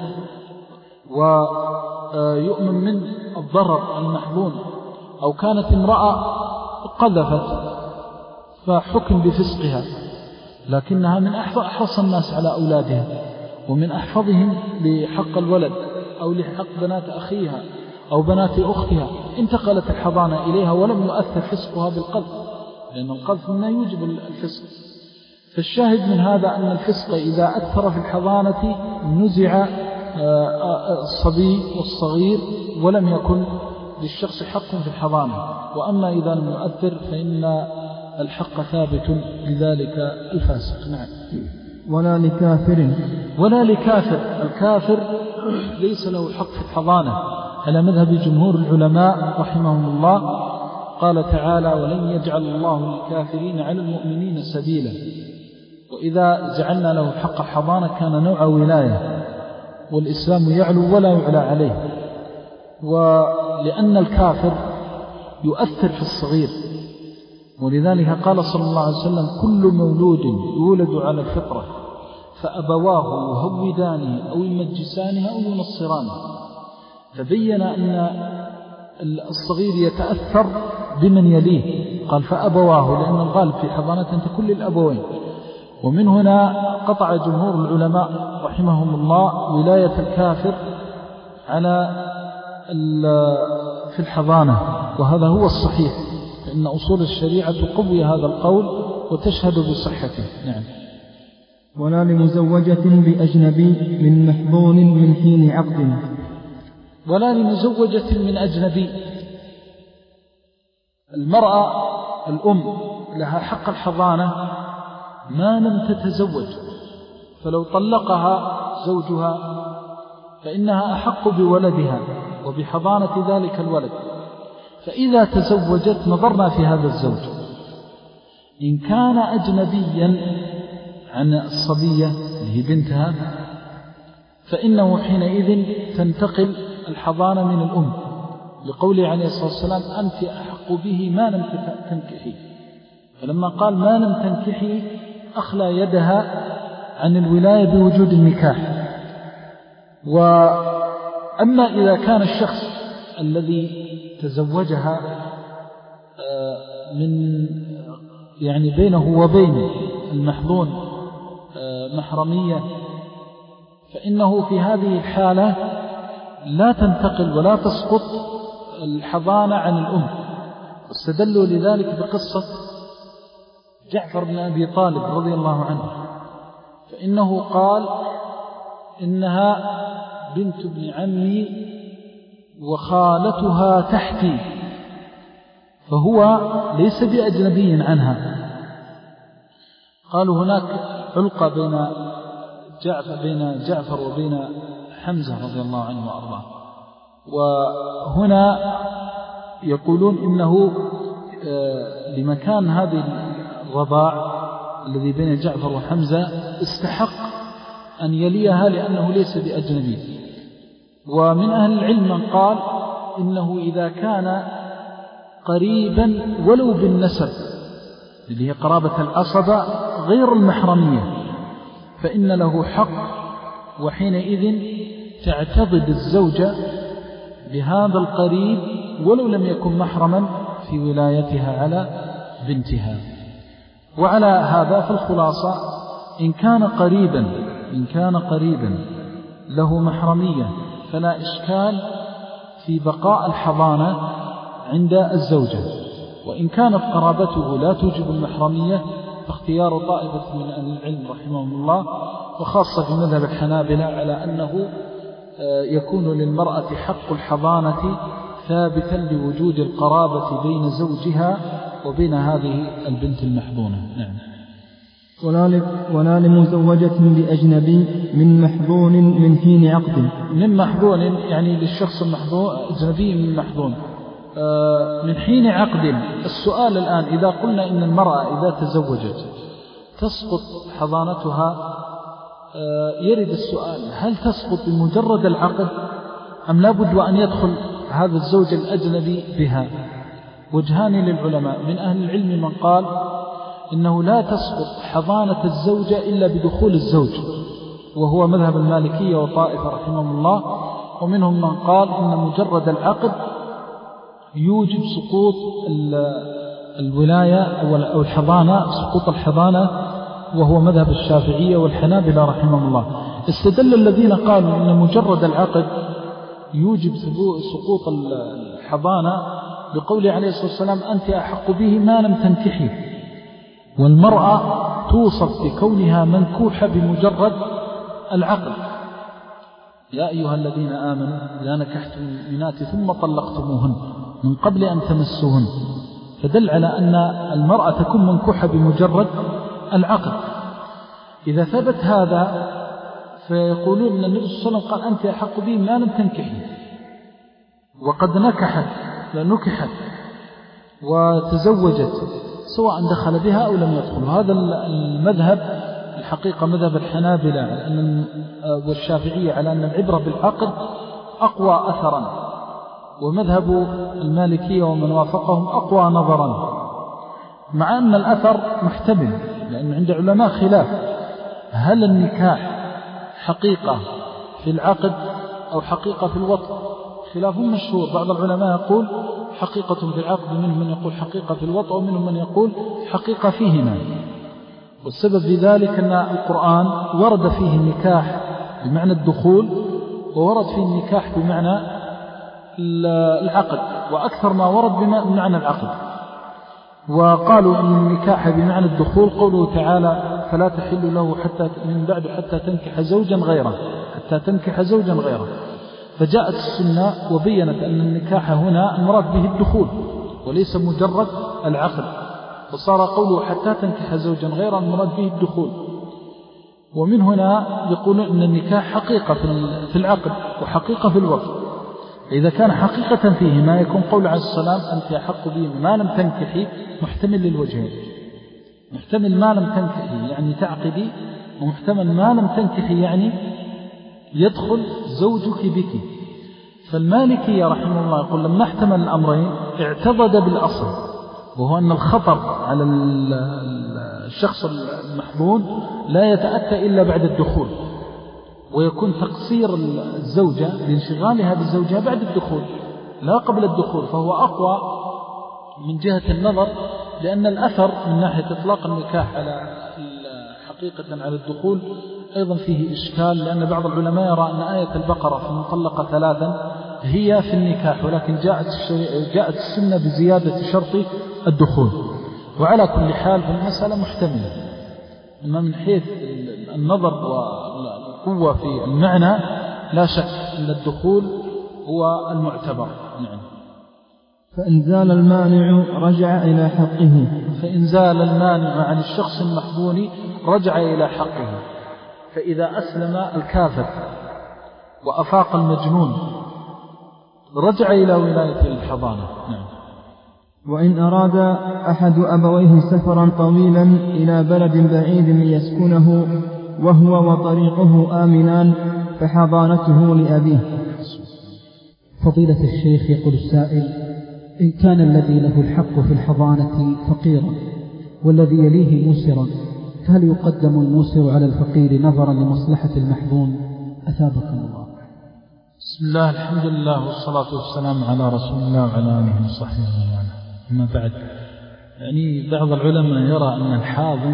ويؤمن من الضرر المحظون، أو كانت امرأة قذفت فحكم بفسقها، لكنها من أحرص الناس على أولادها ومن أحفظهم لحق الولد أو لحق بنات أخيها أو بنات أختها، انتقلت الحضانة إليها ولم يؤثر فسقها بالقذف، لأن القذف ما يوجب الفسق. فالشاهد من هذا أن الفسق إذا أثر في الحضانة نزع الصبي والصغير ولم يكن للشخص حق في الحضانة. وأما إذا لم يؤثر فإن الحق ثابت لذلك الفاسق. نعم. ولا لكافر. ولا لكافر. الكافر ليس له حق في الحضانة على مذهب جمهور العلماء رحمهم الله. قال تعالى: ولن يجعل الله للكافرين على المؤمنين سبيلا. وإذا جعلنا له حق الحضانة كان نوع ولاية، والإسلام يعلو ولا يعلى عليه. ولأن الكافر يؤثر في الصغير، ولذلك قال صلى الله عليه وسلم: كل مولود يولد على الفطرة فأبواه يهودانه أو يمجسانه أو ينصرانه. فبين أن الصغير يتأثر بمن يليه، قال فأبواه، لأن الغالب في حضانته أنت كل الأبوين. ومن هنا قطع جمهور العلماء رحمهم الله ولاية الكافر على في الحضانة، وهذا هو الصحيح، فإن أصول الشريعة تقوي هذا القول وتشهد بصحته. نعم. ولا لمزوجة بأجنبي من محظون من حين عقد. ولا لمزوجة من أجنبي. المرأة الأم لها حق الحضانة ما لم تتزوج، فلو طلقها زوجها فإنها أحق بولدها وبحضانة ذلك الولد. فإذا تزوجت نظرنا في هذا الزوج، إن كان أجنبيا عن الصبية اللي هي بنتها فإنه حينئذ تنتقل الحضانة من الأم، لقوله عليه الصلاة والسلام أنت أحق به ما لم تنكحي. فلما قال ما لم تنكحي أخلى يدها عن الولاية بوجود النكاح. وأما إذا كان الشخص الذي تزوجها من يعني بينه وبين المحظون محرمية فإنه في هذه الحالة لا تنتقل ولا تسقط الحضانة عن الأم. واستدلوا لذلك بقصة جعفر بن أبي طالب رضي الله عنه، فإنه قال إنها بنت ابن عمي وخالتها تحتي، فهو ليس بأجنبي عنها. قالوا هناك علقة بين جعفر, بين جعفر وبين حمزة رضي الله عنه وأرضاه. وهنا يقولون إنه لمكان هذه الرضاع الذي بين جعفر وحمزة استحق أن يليها لأنه ليس بأجنبي. ومن أهل العلم من قال إنه إذا كان قريبا ولو بالنسب اللي هي قرابة العصبة غير المحرمية فإن له حق، وحينئذ تعتضد الزوجة بهذا القريب ولو لم يكن محرما في ولايتها على بنتها. وعلى هذا في الخلاصة إن كان قريبا إن كان قريبا له محرمية فلا إشكال في بقاء الحضانة عند الزوجة، وإن كانت قرابته لا توجب المحرمية فاختيار طائفة من أهل العلم رحمهم الله وخاصة في مذهب الحنابلة على أنه يكون للمرأة حق الحضانة ثابتا لوجود القرابة بين زوجها وبين هذه البنت المحضونة. نعم. ولا لمزوجة بأجنبي من محضون من حين عقد. من محضون يعني للشخص المحضون أجنبي من محضون من حين عقد. السؤال الآن إذا قلنا إن المرأة إذا تزوجت تسقط حضانتها، يرد السؤال هل تسقط بمجرد العقد أم لا بد وأن يدخل هذا الزوج الأجنبي بها؟ وجهان للعلماء. من أهل العلم من قال إنه لا تسقط حضانة الزوجة إلا بدخول الزوج، وهو مذهب المالكية وطائفة رحمهم الله. ومنهم من قال إن مجرد العقد يوجب سقوط الولاية أو الحضانة، سقوط الحضانة، وهو مذهب الشافعية والحنابلة رحمهم الله. استدل الذين قالوا إن مجرد العقد يوجب سقوط الحضانة بقول عليه الصلاة والسلام أنت أحق به ما لم تنكحي. والمرأة توصف بكونها منكوحة بمجرد العقد. يا أيها الذين آمنوا إذا نكحتم المؤمنات ثم طلقتموهن من قبل أن تمسوهن، فدل على أن المرأة تكون منكوحة بمجرد العقد. إذا ثبت هذا فيقولون أن النبي صلى الله عليه وسلم قال أنت أحق به ما لم تنكحي، وقد نكحت لنكحت وتزوجت سواء دخل بها أو لم يدخل. هذا المذهب الحقيقة مذهب الحنابلة والشافعية على أن العبرة بالعقد أقوى أثرا، ومذهب المالكية ومن وافقهم أقوى نظرا، مع أن الأثر محتمل، لأن عند علماء خلاف هل النكاح حقيقة في العقد أو حقيقة في الوطء. خلاف مشهور، بعض العلماء يقول حقيقة في العقد، ومنهم من يقول حقيقة في الوطء، ومنهم من يقول حقيقة فيهما. والسبب في ذلك أن القرآن ورد فيه النكاح بمعنى الدخول، وورد فيه النكاح بمعنى العقد، وأكثر ما ورد بمعنى العقد. وقالوا أن النكاح بمعنى الدخول قوله تعالى فلا تحل له حتى من بعد حتى تنكح زوجا غيره، حتى تنكح زوجا غيره. فجاءت السنة وبينت أن النكاح هنا المراد به الدخول وليس مجرد العقد، فصار قوله حتى تنكح زوجا غير المراد به الدخول. ومن هنا يقولون أن النكاح حقيقة في العقد وحقيقة في الوقت. إذا كان حقيقة فيه ما يكون قول عليه السلام أنت أحق به ما لم تنكحي محتمل للوجهين، محتمل ما لم تنكحي يعني تعقدي، ومحتمل ما لم تنكحي يعني يدخل زوجك بك. فالمالكي رحمه الله يقول لما احتمل الأمرين اعتضد بالأصل، وهو أن الخطر على الشخص المحظون لا يتأتى إلا بعد الدخول، ويكون تقصير الزوجة لانشغالها بزوجها بعد الدخول لا قبل الدخول، فهو أقوى من جهة النظر، لأن الأثر من ناحية إطلاق النكاح على حقيقة على الدخول أيضا فيه إشكال، لأن بعض العلماء يرى أن آية البقرة في المطلقة ثلاثا هي في النكاح، ولكن جاءت جاءت السنة بزيادة شرط الدخول. وعلى كل حال فالمسألة محتملة، أما من حيث النظر والقوة في المعنى لا شك أن الدخول هو المعتبر. نعم. فإن زال المانع رجع إلى حقه فإن زال المانع عن الشخص المحظون رجع إلى حقه. فإذا أسلم الكافر وأفاق المجنون رجع إلى ولاية الحضانة. نعم. وإن أراد أحد أبويه سفرا طويلا إلى بلد بعيد ليسكنه وهو وطريقه آمنان فحضانته لأبيه. فضيلة الشيخ، يقول السائل: إن كان الذي له الحق في الحضانة فقيرا والذي يليه موسرا، فهل يقدم الموسر على الفقير نظرا لمصلحة المحظون؟ أثابكم الله. بسم الله، الحمد لله والصلاة والسلام على رسول الله وعلى آله وصحبه وسلم. أما بعد، يعني بعض العلماء يرى أن الحاضن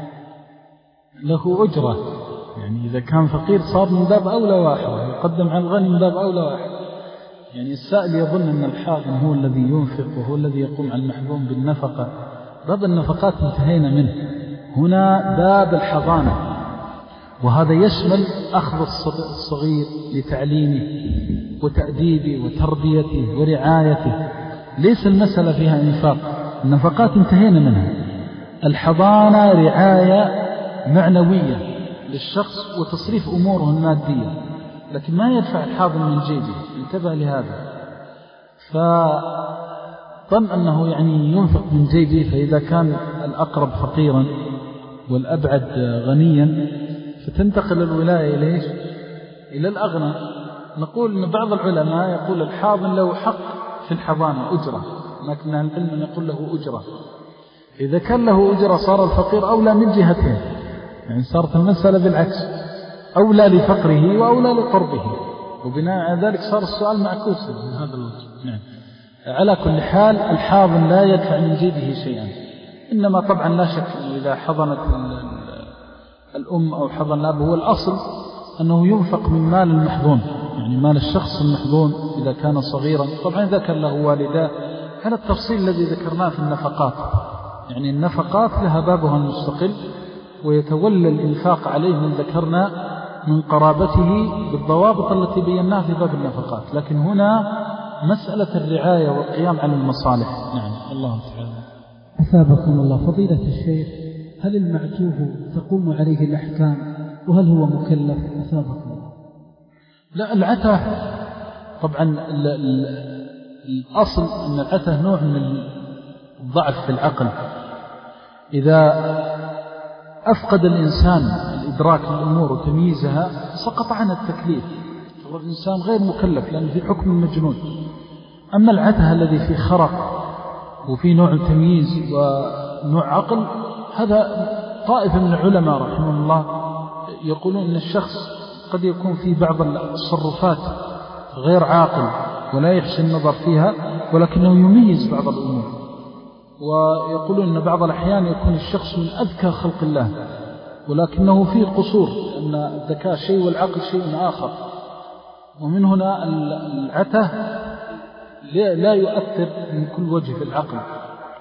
له أجرة، يعني إذا كان فقير صار من باب أولى واحد، يقدم على الغني من باب أولى واحد. يعني السائل يظن أن الحاضن هو الذي ينفق وهو الذي يقوم على المحظون بالنفقة. باب النفقات انتهينا منه، هنا باب الحضانة، وهذا يشمل أخذ الصغير لتعليمه وتأديبه وتربيته ورعايته. ليس المسألة فيها إنفاق، النفقات انتهينا منها. الحضانة رعاية معنوية للشخص وتصريف أموره المادية، لكن ما يدفع الحاضن من جيبه، انتبه لهذا. فظن أنه يعني ينفق من جيبه، فإذا كان الأقرب فقيرا والأبعد غنيا فتنتقل الولاية إليه إلى الأغنى. نقول أن بعض العلماء يقول الحاضن له حق في الحضانة أجرة، لكن العلم يقول له أجرة. إذا كان له أجرة صار الفقير أولى من جهتين، يعني صارت المسألة بالعكس، أولى لفقره وأولى لقربه، وبناء على ذلك صار السؤال معكوسا من هذا الوجه. نعم. على كل حال الحاضن لا يدفع من جيبه شيئا، إنما طبعا لا شك إذا حضنت الأم أو حضن الأب هو الأصل أنه ينفق من مال المحظون، يعني مال الشخص المحظون إذا كان صغيرا. طبعا إذا كان له والداه كان التفصيل الذي ذكرناه في النفقات، يعني النفقات لها بابها المستقل، ويتولى الإنفاق عليه من ذكرنا من قرابته بالضوابط التي بيناها في باب النفقات. لكن هنا مسألة الرعاية والقيام على المصالح. نعم. الله تعالى. أثابكم الله. فضيلة الشيخ، هل المعتوه تقوم عليه الأحكام وهل هو مكلف؟ أثابكم الله. لا، العته طبعا ال ال الأصل أن العته نوع من الضعف في العقل. إذا أفقد الإنسان الإدراك للأمور وتمييزها سقط عنه التكليف، الإنسان غير مكلف لأنه في حكم المجنون. أما العته الذي في خرق وفي نوع تمييز ونوع عقل، هذا طائفة من العلماء رحمه الله يقولون أن الشخص قد يكون في بعض التصرفات غير عاقل ولا يحسن النظر فيها، ولكنه يميز بعض الأمور. ويقولون أن بعض الأحيان يكون الشخص من أذكى خلق الله ولكنه فيه قصور، أن الذكاء شيء والعقل شيء آخر. ومن هنا العته لا يؤثر من كل وجه في العقل،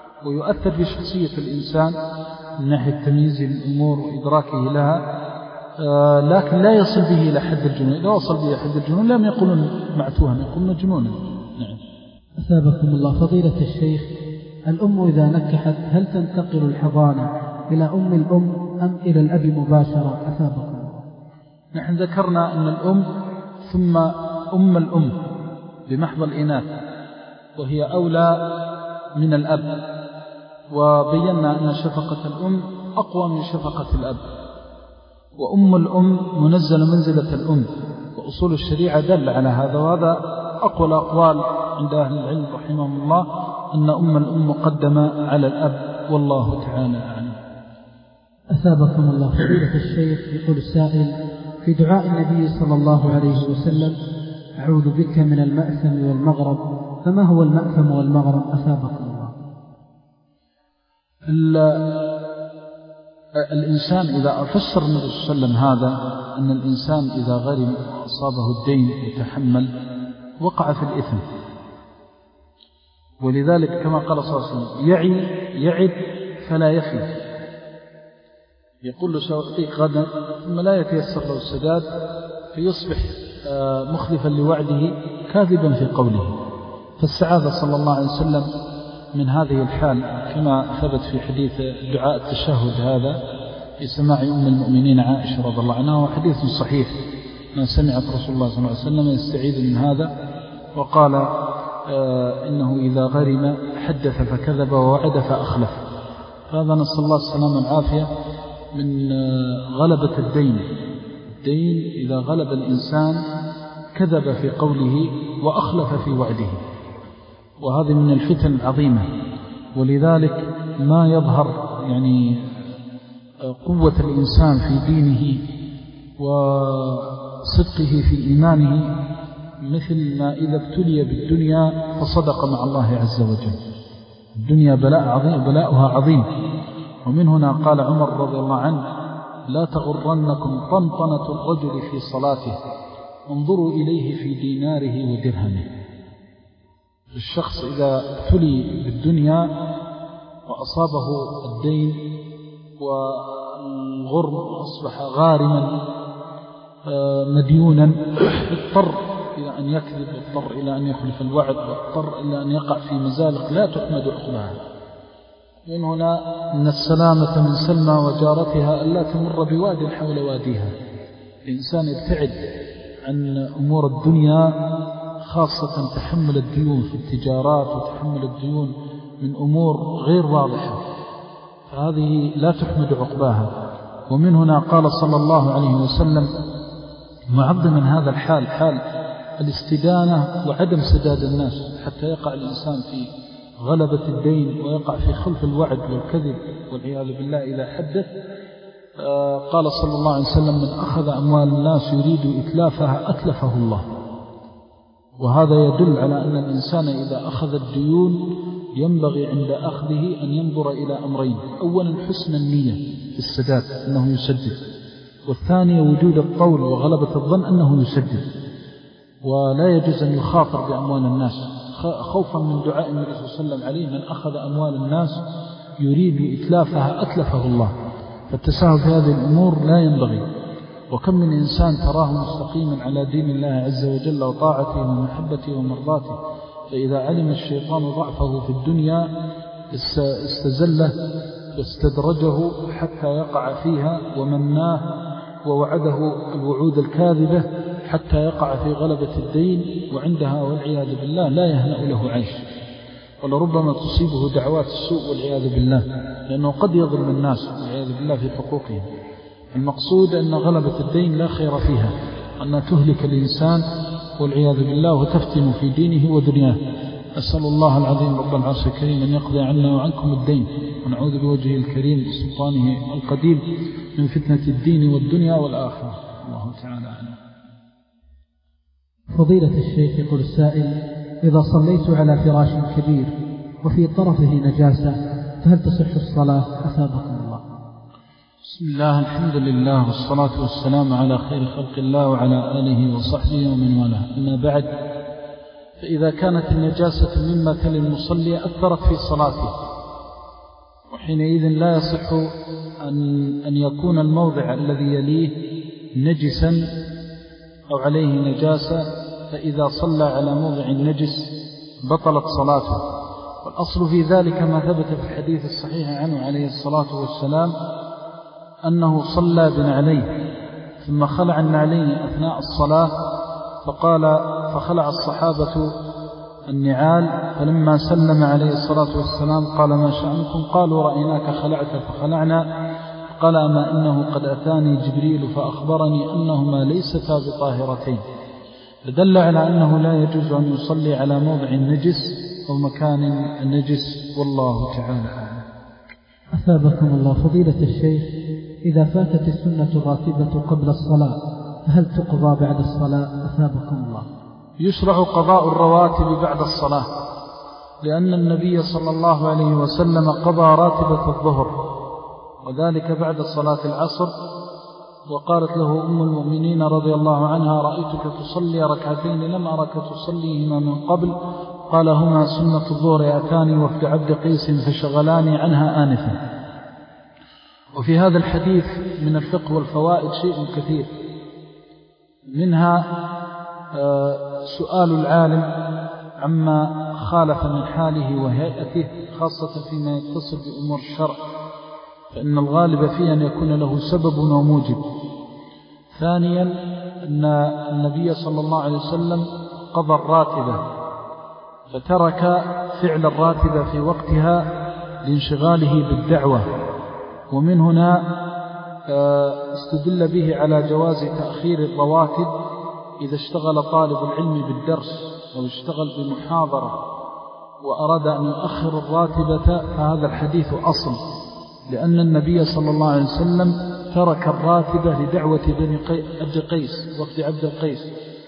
ويؤثر في شخصية الإنسان من ناحية تمييز الأمور وإدراكه لها. آه لكن لا يصل به إلى حد الجنون. إذا وصل به إلى حد الجنون لم يقولون معتوها، يقولون مجنونا. نعم. أثابكم الله. فضيلة الشيخ، الأم إذا نكحت هل تنتقل الحضانة إلى أم الأم أم إلى الأب مباشرة؟ أثابكم الله. نحن ذكرنا أن الأم ثم أم الأم بمحض الإناث، وهي أولى من الأب، وبينا أن شفقة الأم أقوى من شفقة الأب، وأم الأم منزل منزلة الأم، وأصول الشريعة دل على هذا، وهذا أقوى الأقوال عند أهل العلم رحمهم الله أن أم الأم مقدمة على الأب، والله تعالى أعلم. أثابكم الله. فضيلة الشيخ، يقول السائل: في دعاء النبي صلى الله عليه وسلم أعوذ بك من المأثم والمغرب، فما هو المأثم والمغرب؟ أثابكم الله. الإنسان إذا فسر النبي صلى الله عليه وسلم هذا أن الإنسان إذا غرم وأصابه الدين يتحمل وقع في الإثم، ولذلك كما قال صلى الله عليه وسلم: يعي يعد فلا يفي، يقول له سأعطيك غدا ثم لا يتيسر له السداد فيصبح مخلفا لوعده كاذبا في قوله. فالسعادة صلى الله عليه وسلم من هذه الحال كما ثبت في حديث دعاء التشهد هذا في سماع أم المؤمنين عائشة رضي الله عنها، وحديث صحيح ما سمعت رسول الله صلى الله عليه وسلم يستعيذ من هذا، وقال آه إنه إذا غرم حدث فكذب ووعد فأخلف. فهذا نسأل الله السلامة والعافية من آه غلبة الدين. الدين إذا غلب الإنسان كذب في قوله وأخلف في وعده، وهذه من الفتن العظيمة. ولذلك ما يظهر يعني قوة الإنسان في دينه وصدقه في إيمانه مثل ما إذا ابتلي بالدنيا فصدق مع الله عز وجل. الدنيا بلاء عظيم، بلاؤها عظيم. ومن هنا قال عمر رضي الله عنه: لا تغرنكم طنطنة الرجل في صلاته، انظروا إليه في ديناره ودرهمه. الشخص إذا ابتلي بالدنيا وأصابه الدين والغرم أصبح غارما مديونا، اضطر إلى أن يكذب، واضطر إلى أن يخلف الوعد، واضطر إلى أن يقع في مزالق لا تحمد عقباها. من هنا أن السلامة من سلمى وجارتها ألا تمر بواد حول واديها. الإنسان يبتعد عن أمور الدنيا، خاصة تحمل الديون في التجارات وتحمل الديون من أمور غير واضحة، فهذه لا تحمد عقباها. ومن هنا قال صلى الله عليه وسلم معظما هذا الحال، حال الاستدانة وعدم سداد الناس، حتى يقع الإنسان في غلبة الدين ويقع في خلف الوعد والكذب والعياذ بالله إذا حدث. قال صلى الله عليه وسلم: من أخذ أموال الناس يريد إتلافها أتلفه الله. وهذا يدل على أن الإنسان إذا أخذ الديون ينبغي عند أخذه أن ينظر إلى أمرين: أولا حسن النية في السداد أنه يسدد، والثانية وجود الطول وغلبة الظن أنه يسدد. ولا يجوز أن يخاطر بأموال الناس خوفا من دعاء النبي صلى الله عليه وسلم عليه: من أخذ أموال الناس يريد إتلافها أتلفه الله. فالتساهل في هذه الأمور لا ينبغي. وكم من إنسان تراه مستقيما على دين الله عز وجل وطاعته ومحبته ومرضاته، فإذا علم الشيطان ضعفه في الدنيا استزله واستدرجه حتى يقع فيها، ومناه ووعده الوعود الكاذبة حتى يقع في غلبة الدين، وعندها والعياذ بالله لا يهنأ له عيش، ولربما تصيبه دعوات السوء والعياذ بالله، لأنه قد يظلم الناس والعياذ بالله في حقوقهم. المقصود أن غلبة الدين لا خير فيها، أنها تهلك الإنسان والعياذ بالله وتفتن في دينه ودنياه. أسأل الله العظيم رب العرش الكريم أن يقضي عنا وعنكم الدين، ونعوذ بوجهه الكريم بسلطانه القديم من فتنة الدين والدنيا والآخرة. الله تعالى أعلم. فضيلة الشيخ، يقول السائل: إذا صليت على فراش كبير وفي طرفه نجاسة فهل تصح الصلاة؟ أثابكم الله. بسم الله، الحمد لله، والصلاة والسلام على خير خلق الله وعلى آله وصحبه ومن والاه. أما بعد، فإذا كانت النجاسة مما تلي المصلي أثرت في صلاته، وحينئذ لا يصح أن, أن يكون الموضع الذي يليه نجسا أو عليه نجاسة فإذا صلى على موضع نجس بطلت صلاته. والأصل في ذلك ما ثبت في الحديث الصحيح عنه عليه الصلاة والسلام أنه صلى بنعليه ثم خلع النعلين أثناء الصلاة، فقال فخلع الصحابة النعال، فلما سلم عليه الصلاة والسلام قال ما شأنكم؟ قالوا رأيناك خلعت فخلعنا. قال أما إنه قد أتاني جبريل فأخبرني أنهما ليستا بطاهرتين، فدل على أنه لا يجوز أن يصلي على موضع النجس أو مكان النجس، والله تعالى. أثابكم الله فضيلة الشيخ، إذا فاتت السنة الراتبة قبل الصلاة فهل تقضى بعد الصلاة؟ أثابكم الله. يشرع قضاء الرواتب بعد الصلاة، لأن النبي صلى الله عليه وسلم قضى راتبة الظهر وذلك بعد صلاة العصر، وقالت له أم المؤمنين رضي الله عنها رأيتك تصلي ركعتين لم أرك تصليهما من قبل، قال هما سنة الظهر أتاني وفد عبد قيس فشغلاني عنها آنفا. وفي هذا الحديث من الفقه والفوائد شيء كثير، منها سؤال العالم عما خالف من حاله وهيئته، خاصة فيما يتصل بأمور الشرع، فإن الغالب فيه أن يكون له سبب وموجب. ثانيا أن النبي صلى الله عليه وسلم قضى الراتبة فترك فعل الراتبة في وقتها لانشغاله بالدعوة، ومن هنا استدل به على جواز تأخير الرواتب إذا اشتغل طالب العلم بالدرس أو اشتغل بمحاضرة وأراد أن يؤخر الراتبة، فهذا الحديث أصل، لأن النبي صلى الله عليه وسلم ترك الراتبة لدعوة بني عبد قيس وفد عبد القيس،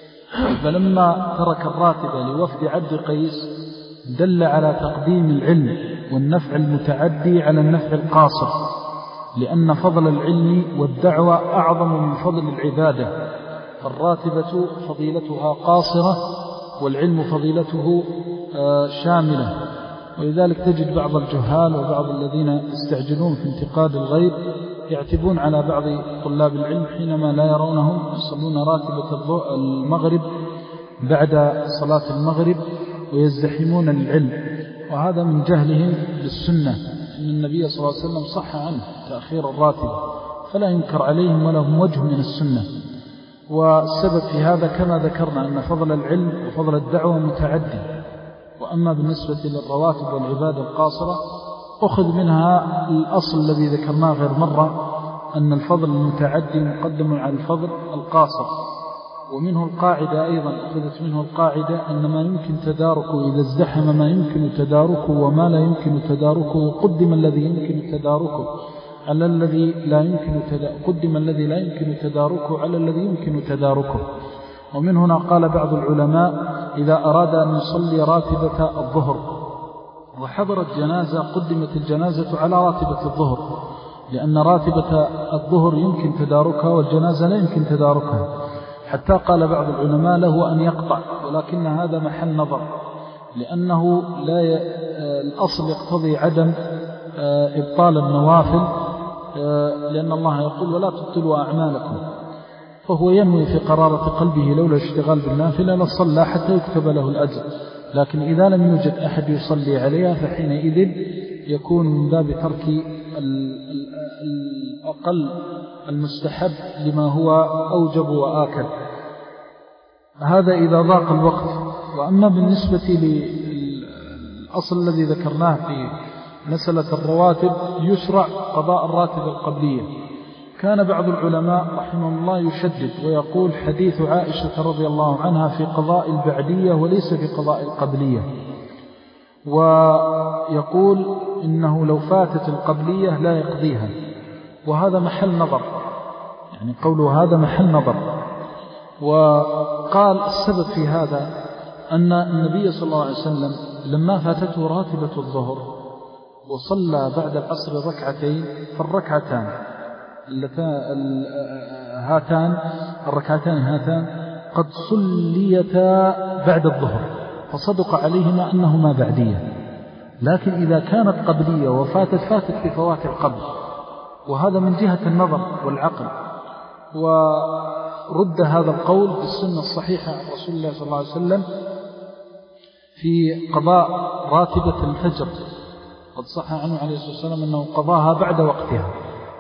فلما ترك الراتبة لوفد عبد قيس دل على تقديم العلم والنفع المتعدي على النفع القاصر، لأن فضل العلم والدعوة أعظم من فضل العبادة، فالراتبة فضيلتها قاصرة والعلم فضيلته شاملة. ولذلك تجد بعض الجهال وبعض الذين يستعجلون في انتقاد الغير يعتبون على بعض طلاب العلم حينما لا يرونهم يصلون راتبة المغرب بعد صلاة المغرب ويزدحمون العلم، وهذا من جهلهم بالسنة، أن النبي صلى الله عليه وسلم صح عنه تأخير الراتبة، فلا ينكر عليهم ولهم وجه من السنة. والسبب في هذا كما ذكرنا أن فضل العلم وفضل الدعوة متعدي. وأما بالنسبة للرواتب والعبادة القاصرة أخذ منها الأصل الذي ذكرناه غير مرة، أن الفضل المتعدي مقدم على الفضل القاصر. ومنه القاعدة أيضا أخذت منه القاعدة أن ما يمكن تداركه إذا ازدحم ما يمكن تداركه وما لا يمكن تداركه قدم الذي يمكن تداركه على الذي لا يمكن تداركه قدم الذي لا يمكن تداركه على الذي يمكن تداركه. ومن هنا قال بعض العلماء إذا أراد أن يصلي راتبة الظهر وحضرت جنازة قدمت الجنازة على راتبة الظهر، لأن راتبة الظهر يمكن تداركها والجنازة لا يمكن تداركها، حتى قال بعض العلماء له أن يقطع، ولكن هذا محل نظر، لأنه لا ي... الأصل يقتضي عدم إبطال النوافل، لأن الله يقول ولا تبطلوا أعمالكم، فهو ينوي في قرارة قلبه لولا اشتغال بالنافلة لصلى حتى يكتب له الأجر. لكن إذا لم يوجد أحد يصلي عليها فحينئذ يكون من باب ترك الأقل المستحب لما هو أوجب وآكد. هذا إذا ضاق الوقت. وأما بالنسبة للأصل الذي ذكرناه في مسألة الرواتب يشرع قضاء الراتب القبلية. كان بعض العلماء رحمه الله يشدد ويقول حديث عائشة رضي الله عنها في قضاء البعدية وليس في قضاء القبلية، ويقول إنه لو فاتت القبلية لا يقضيها، وهذا محل نظر، يعني قوله هذا محل نظر. وقال السبب في هذا أن النبي صلى الله عليه وسلم لما فاتته راتبة الظهر وصلى بعد العصر ركعتين، فالركعتان هاتان الركعتان هاتان قد صليتا بعد الظهر، فصدق عليهما أنهما بعدية. لكن إذا كانت قبلية وفاتت فاتت بفوات القبل، وهذا من جهة النظر والعقل. ورد هذا القول بالسنة الصحيحة عن رسول الله صلى الله عليه وسلم في قضاء راتبة الفجر، قد صح عنه عليه الصلاة والسلام أنه قضاها بعد وقتها،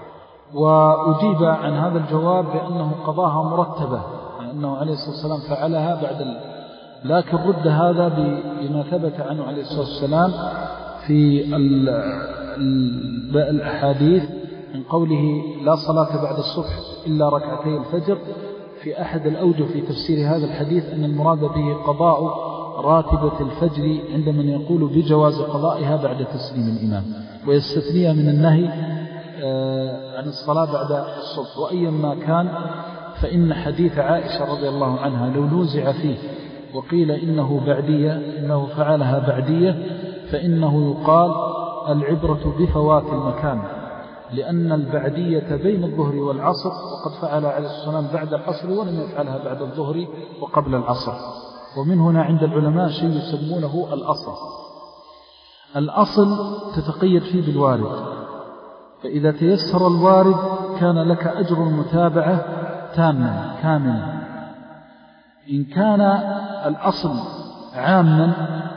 وأجيب عن هذا الجواب بأنه قضاها مرتبة، أنه عليه الصلاة والسلام فعلها بعد ال... لكن رد هذا بما ثبت عنه عليه الصلاة والسلام في ال... ال... الأحاديث من قوله لا صلاة بعد الصبح إلا ركعتي الفجر. في أحد الأوجه في تفسير هذا الحديث أن المراد به قضاء راتبة الفجر عند من يقول بجواز قضائها بعد تسليم الإمام، ويستثنيها من النهي عن الصلاة بعد الصبح. وأيا ما كان فإن حديث عائشة رضي الله عنها لو نوزع فيه وقيل إنه بعدية، إنه فعلها بعدية، فإنه يقال العبرة بفوات المكان، لأن البعدية بين الظهر والعصر، وقد فعل عليه الصلاة والسلام بعد العصر ولم يفعلها بعد الظهر وقبل العصر. ومن هنا عند العلماء شيء يسمونه الأصل. الأصل تتقيد فيه بالوارد، فإذا تيسر الوارد كان لك أجر المتابعة تاما كاملا. إن كان الأصل عاما،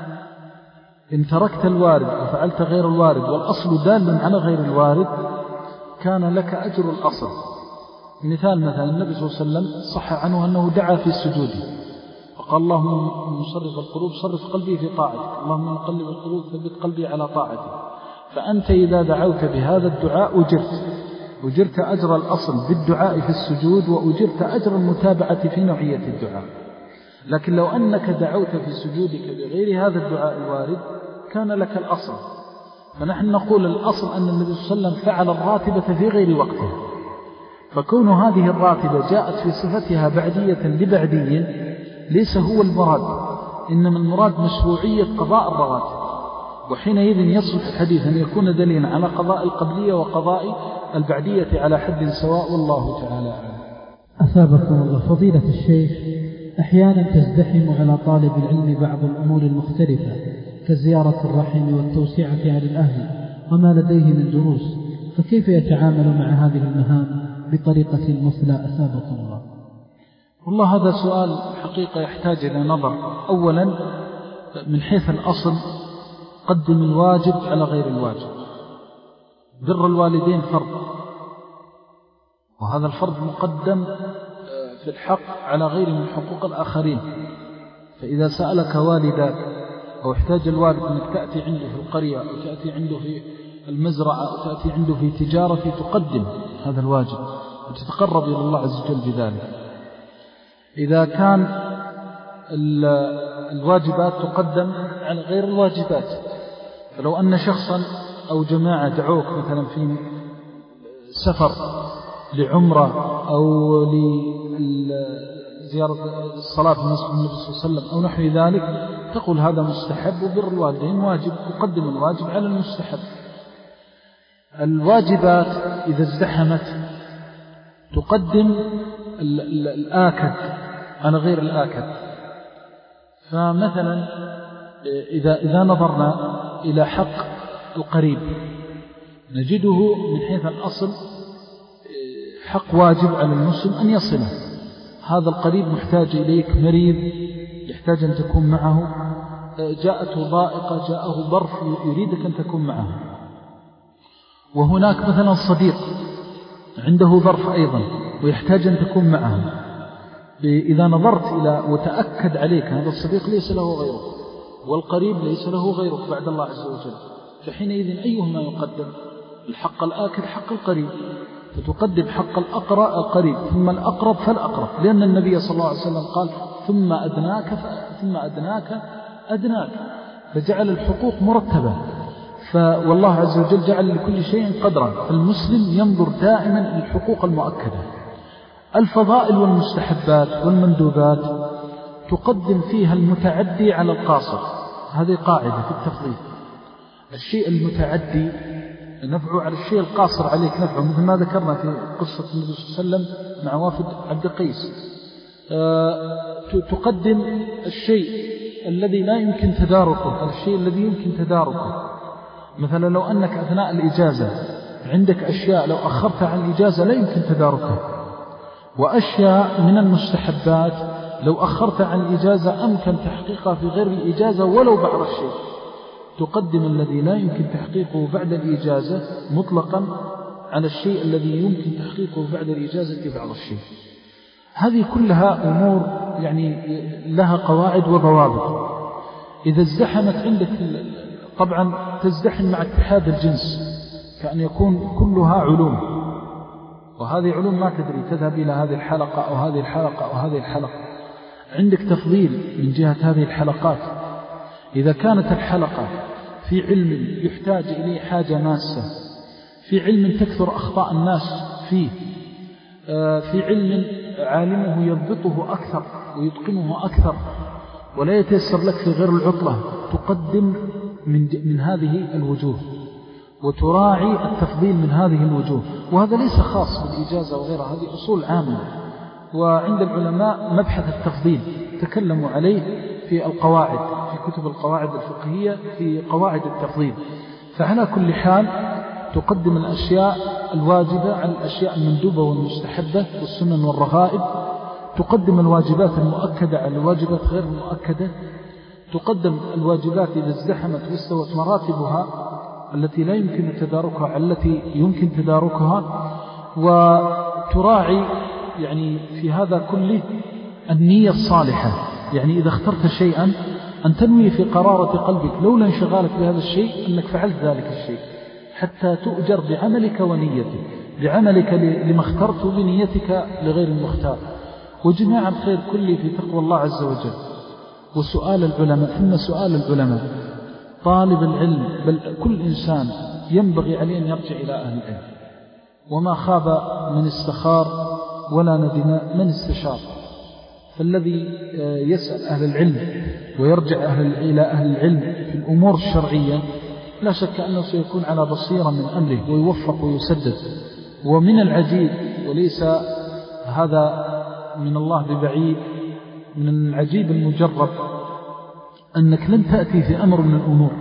إن تركت الوارد وفعلت غير الوارد والأصل دال على غير الوارد كان لك أجر الأصل. مثال مثلا النبي صلى الله عليه وسلم صح عنه أنه دعا في السجود فقال اللهم مصرف القلوب صرف قلبي في طاعتك، اللهم مقلب القلوب ثبت قلبي على طاعتك. فأنت إذا دعوت بهذا الدعاء أجرت أجرت أجر الأصل بالدعاء في السجود، وأجرت أجر المتابعة في نوعية الدعاء. لكن لو أنك دعوت في سجودك بغير هذا الدعاء الوارد كان لك الأصل. فنحن نقول الأصل أن النبي صلى الله عليه وسلم فعل الراتبة في غير وقتها، فكون هذه الراتبة جاءت في صفتها بعدية لبعدي ليس هو المراد، إنما المراد مشروعية قضاء الرواتب. وحينئذ يصلح الحديث أن يكون دليلا على قضاء القبلية وقضاء البعدية على حد سواء، والله تعالى أعلم. أثابكم الله. فضيلة الشيخ، أحيانا تزدحم على طالب العلم بعض الأمور المختلفة كزيارة الرحم والتوسعة على الأهل وما لديه من دروس، فكيف يتعامل مع هذه المهام بطريقة مثلى؟ أثابكم الله. والله هذا سؤال حقيقة يحتاج إلى نظر. أولا من حيث الأصل قدم الواجب على غير الواجب. بر الوالدين فرض، وهذا الفرض مقدم في الحق على غير من حقوق الآخرين. فإذا سألك والدك أو احتاج الوالد أنك تأتي عنده في القرية أو تأتي عنده في المزرعة أو تأتي عنده في تجارة، تقدم هذا الواجب وتتقرب إلى الله عز وجل بذلك. إذا كان الواجبات تقدم على غير الواجبات، فلو أن شخصا أو جماعة دعوك مثلا في سفر لعمرة أو لزيارة الصلاة في مسجد النبي صلى الله عليه وسلم أو نحو ذلك، تقول هذا مستحب، وبر الوالدين واجب، تقدم الواجب على المستحب. الواجبات إذا ازدحمت تقدم الآكد على غير الآكد. فمثلا إذا, إذا نظرنا إلى حق القريب نجده من حيث الأصل حق واجب على المسلم أن يصله. هذا القريب محتاج إليك، مريض يحتاج أن تكون معه، جاءته ضائقة، جاءه ظرف يريدك أن تكون معه. وهناك مثلا صديق عنده ظرف أيضا ويحتاج أن تكون معه. إذا نظرت إلى وتأكد عليك هذا الصديق ليس له غيره والقريب ليس له غيرك بعد الله عز وجل، فحينئذ أيهما يقدم؟ الحق الآكد حق القريب، فتقدم حق الأقرب القريب ثم الأقرب فالأقرب، لأن النبي صلى الله عليه وسلم قال ثم أدناك ثم أدناك أدناك، فجعل الحقوق مرتبة. فوالله عز وجل جعل لكل شيء قدرا، فالمسلم ينظر دائما للحقوق المؤكدة. الفضائل والمستحبات والمندوبات تقدم فيها المتعدي على القاصر، هذه قاعدة في التفضيل. الشيء المتعدي نفعه على الشيء القاصر عليك نفعه، مثل ما ذكرنا في قصة النبي صلى الله عليه وسلم مع وافد عبد قيس. أه تقدم الشيء الذي لا يمكن تداركه على الشيء الذي يمكن تداركه. مثلا لو أنك أثناء الإجازة عندك أشياء لو أخرت عن الإجازة لا يمكن تداركها، وأشياء من المستحبات لو أخرت عن الإجازة أمكن تحقيقها في غير الإجازة ولو بعض الشيء، تقدم الذي لا يمكن تحقيقه بعد الإجازة مطلقا على الشيء الذي يمكن تحقيقه بعد الإجازة بعض الشيء. هذه كلها أمور يعني لها قواعد وضوابط. إذا ازدحمت عندك طبعا تزدحم مع اتحاد الجنس، كأن يكون كلها علوم، وهذه علوم ما تدري، تذهب إلى هذه الحلقة أو هذه الحلقة أو هذه الحلقة، عندك تفضيل من جهة هذه الحلقات. إذا كانت الحلقة في علم يحتاج إليه حاجة ماسة، في علم تكثر أخطاء الناس فيه، في علم عالمه يضبطه أكثر ويتقنه أكثر ولا يتيسر لك في غير العطلة، تقدم من, من هذه الوجوه وتراعي التفضيل من هذه الوجوه. وهذا ليس خاص بالإجازة وغيرها، هذه أصول عامة. وعند العلماء مبحث التفضيل تكلموا عليه في القواعد، في كتب القواعد الفقهية في قواعد التفضيل. فعلى كل حال تقدم الأشياء الواجبة على الأشياء المندوبة والمستحبة والسنن والرغائب، تقدم الواجبات المؤكدة على الواجبات غير المؤكدة، تقدم الواجبات إذا ازدحمت واستوت مراتبها التي لا يمكن تداركها على التي يمكن تداركها، وتراعي يعني في هذا كله النية الصالحة. يعني إذا اخترت شيئا أن تنوي في قرارة قلبك لولا انشغالك بهذا الشيء أنك فعلت ذلك الشيء، حتى تؤجر بعملك ونيتك، بعملك لما اخترت بنيتك لغير المختار. وجماعة الخير كله في تقوى الله عز وجل وسؤال العلماء، ثم سؤال العلماء. طالب العلم بل كل إنسان ينبغي عليه أن يرجع إلى أهل العلم، وما خاب من استخار ولا ندم من استشار. فالذي يسأل أهل العلم ويرجع أهل إلى أهل العلم في الأمور الشرعية لا شك أنه سيكون على بصيرة من أمره ويوفق ويسدد. ومن العجيب، وليس هذا من الله ببعيد، من العجيب المجرب أنك لن تأتي في أمر من الأمور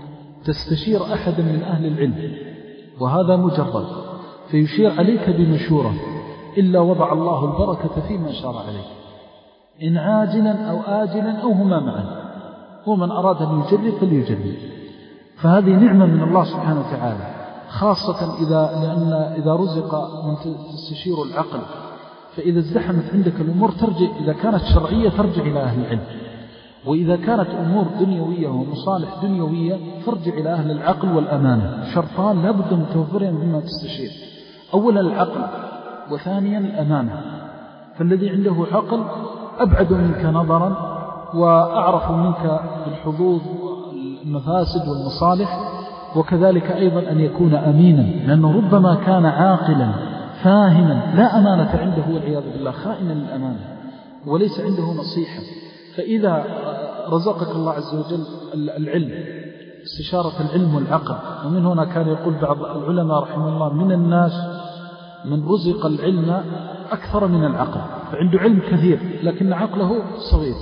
تستشير أحدا من أهل العلم وهذا مجرد فيشير عليك بمشورة إلا وضع الله البركة فيما شرع عليك، إن عاجلا أو آجلا أو هما معا، ومن أراد أن يجرب فليجرب. فهذه نعمة من الله سبحانه وتعالى، خاصة إذا لأن إذا رزق من تستشير العقل، فإذا ازدحمت عندك الأمور ترجع، إذا كانت شرعية ترجع إلى أهل العلم، وإذا كانت أمور دنيوية ومصالح دنيوية ترجع إلى أهل العقل والأمانة. شرطان لا بد من توفرهم مما تستشير، أولا العقل وثانيا الأمانة. فالذي عنده عقل أبعد منك نظرا وأعرف منك بالحظوظ والمفاسد والمصالح، وكذلك أيضا أن يكون أمينا، لأنه ربما كان عاقلا فاهما لا أمانة عنده والعياذ بالله، خائنا للأمانة وليس عنده نصيحة. فإذا رزقك الله عز وجل العلم، استشارة العلم والعقل، ومن هنا كان يقول بعض العلماء رحمه الله من الناس من رزق العلم أكثر من العقل، فعنده علم كثير لكن عقله صغير،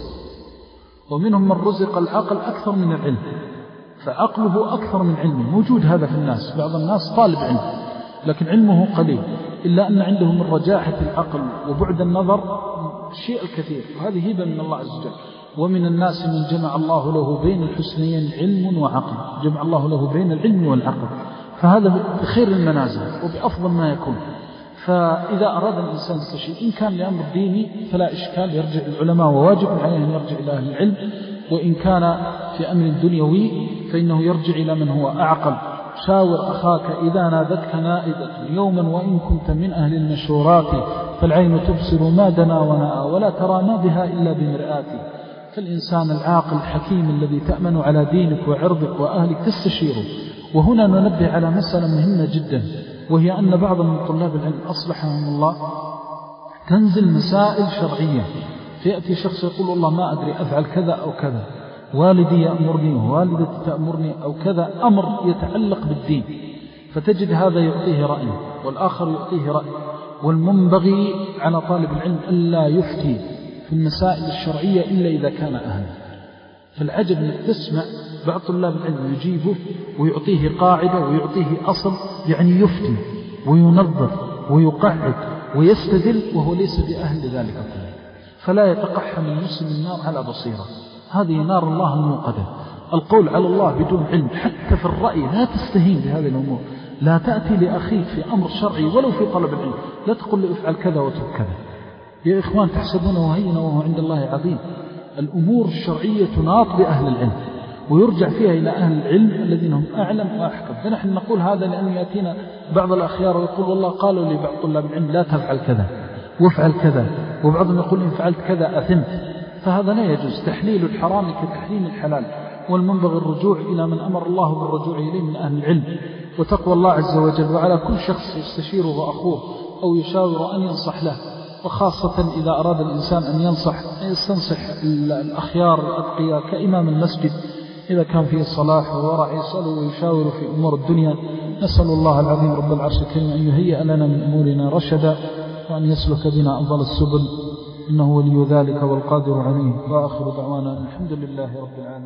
ومنهم من رزق العقل أكثر من العلم فعقله أكثر من علمه. موجود هذا في الناس، بعض الناس طالب علم لكن علمه قليل، إلا أن عنده من رجاحة العقل وبعد النظر الشيء الكثير، وهذه هبة من الله عز وجل. ومن الناس من جمع الله له بين الحسنيين علم وعقل، جمع الله له بين العلم والعقل، فهذا بخير المنازل وبأفضل ما يكون. فإذا أراد الإنسان استشير إن كان لأمر ديني فلا إشكال، يرجع العلماء وواجب عليه أن يرجع إلى أهل العلم، وإن كان في أمر دنيوي فإنه يرجع إلى من هو أعقل. شاور أخاك إذا نادتك نائبة يوما وإن كنت من أهل المشورات، فالعين تبصر ما دنا ونأى ولا ترى ما بها إلا بمرآتي. فالإنسان العاقل الحكيم الذي تأمن على دينك وعرضك وأهلك تستشيره. وهنا ننبه على مسألة مهمة جدا، وهي أن بعض من طلاب العلم أصلحهم الله تنزل مسائل شرعية، فيأتي شخص يقول والله ما أدري أفعل كذا أو كذا، والدي يأمرني ووالدتي تأمرني أو كذا، أمر يتعلق بالدين، فتجد هذا يعطيه رأي والآخر يعطيه رأي. والمنبغي على طالب العلم ألا يفتي في المسائل الشرعية إلا إذا كان أهلا. فالعجب أنك تسمع بعض طلاب العلم يجيبه ويعطيه قاعدة ويعطيه أصل، يعني يفتي وينظر ويقعد ويستدل وهو ليس بأهل ذلك كله. فلا يتقحم المسلم النار على بصيرة، هذه نار الله الموقدة. القول على الله بدون علم حتى في الرأي لا تستهين بهذه الأمور. لا تأتي لأخيك في أمر شرعي ولو في طلب العلم لا تقول له افعل كذا واترك كذا. يا إخوان تحسبونه هينا وهو عند الله عظيم. الأمور الشرعية تناط بأهل العلم ويرجع فيها إلى أهل العلم الذين هم أعلم وأحكم. فنحن نقول هذا لأن يأتينا بعض الأخيار ويقول والله قالوا لي بعض طلاب العلم لا تفعل كذا وافعل كذا، وبعضهم يقول إن فعلت كذا أثمت. فهذا لا يجوز. تحليل الحرام كتحليل الحلال، والمنبغي الرجوع إلى من أمر الله بالرجوع إليه من أهل العلم وتقوى الله عز وجل. وعلى كل شخص يستشيره أخوه أو يشاور أن ينصح له، وخاصة إذا أراد الإنسان أن ينصح يستنصح الأخيار الأتقياء كإمام المسجد إذا كان فيه الصلاح وورع يسأله ويشاور في أمور الدنيا. نسأل الله العظيم رب العرش الكريم أن يهيئ لنا من أمورنا رشدا، وأن يسلك بنا أفضل السبل، إنه ولي ذلك والقادر عليه. وآخر دعوانا الحمد لله رب العالمين.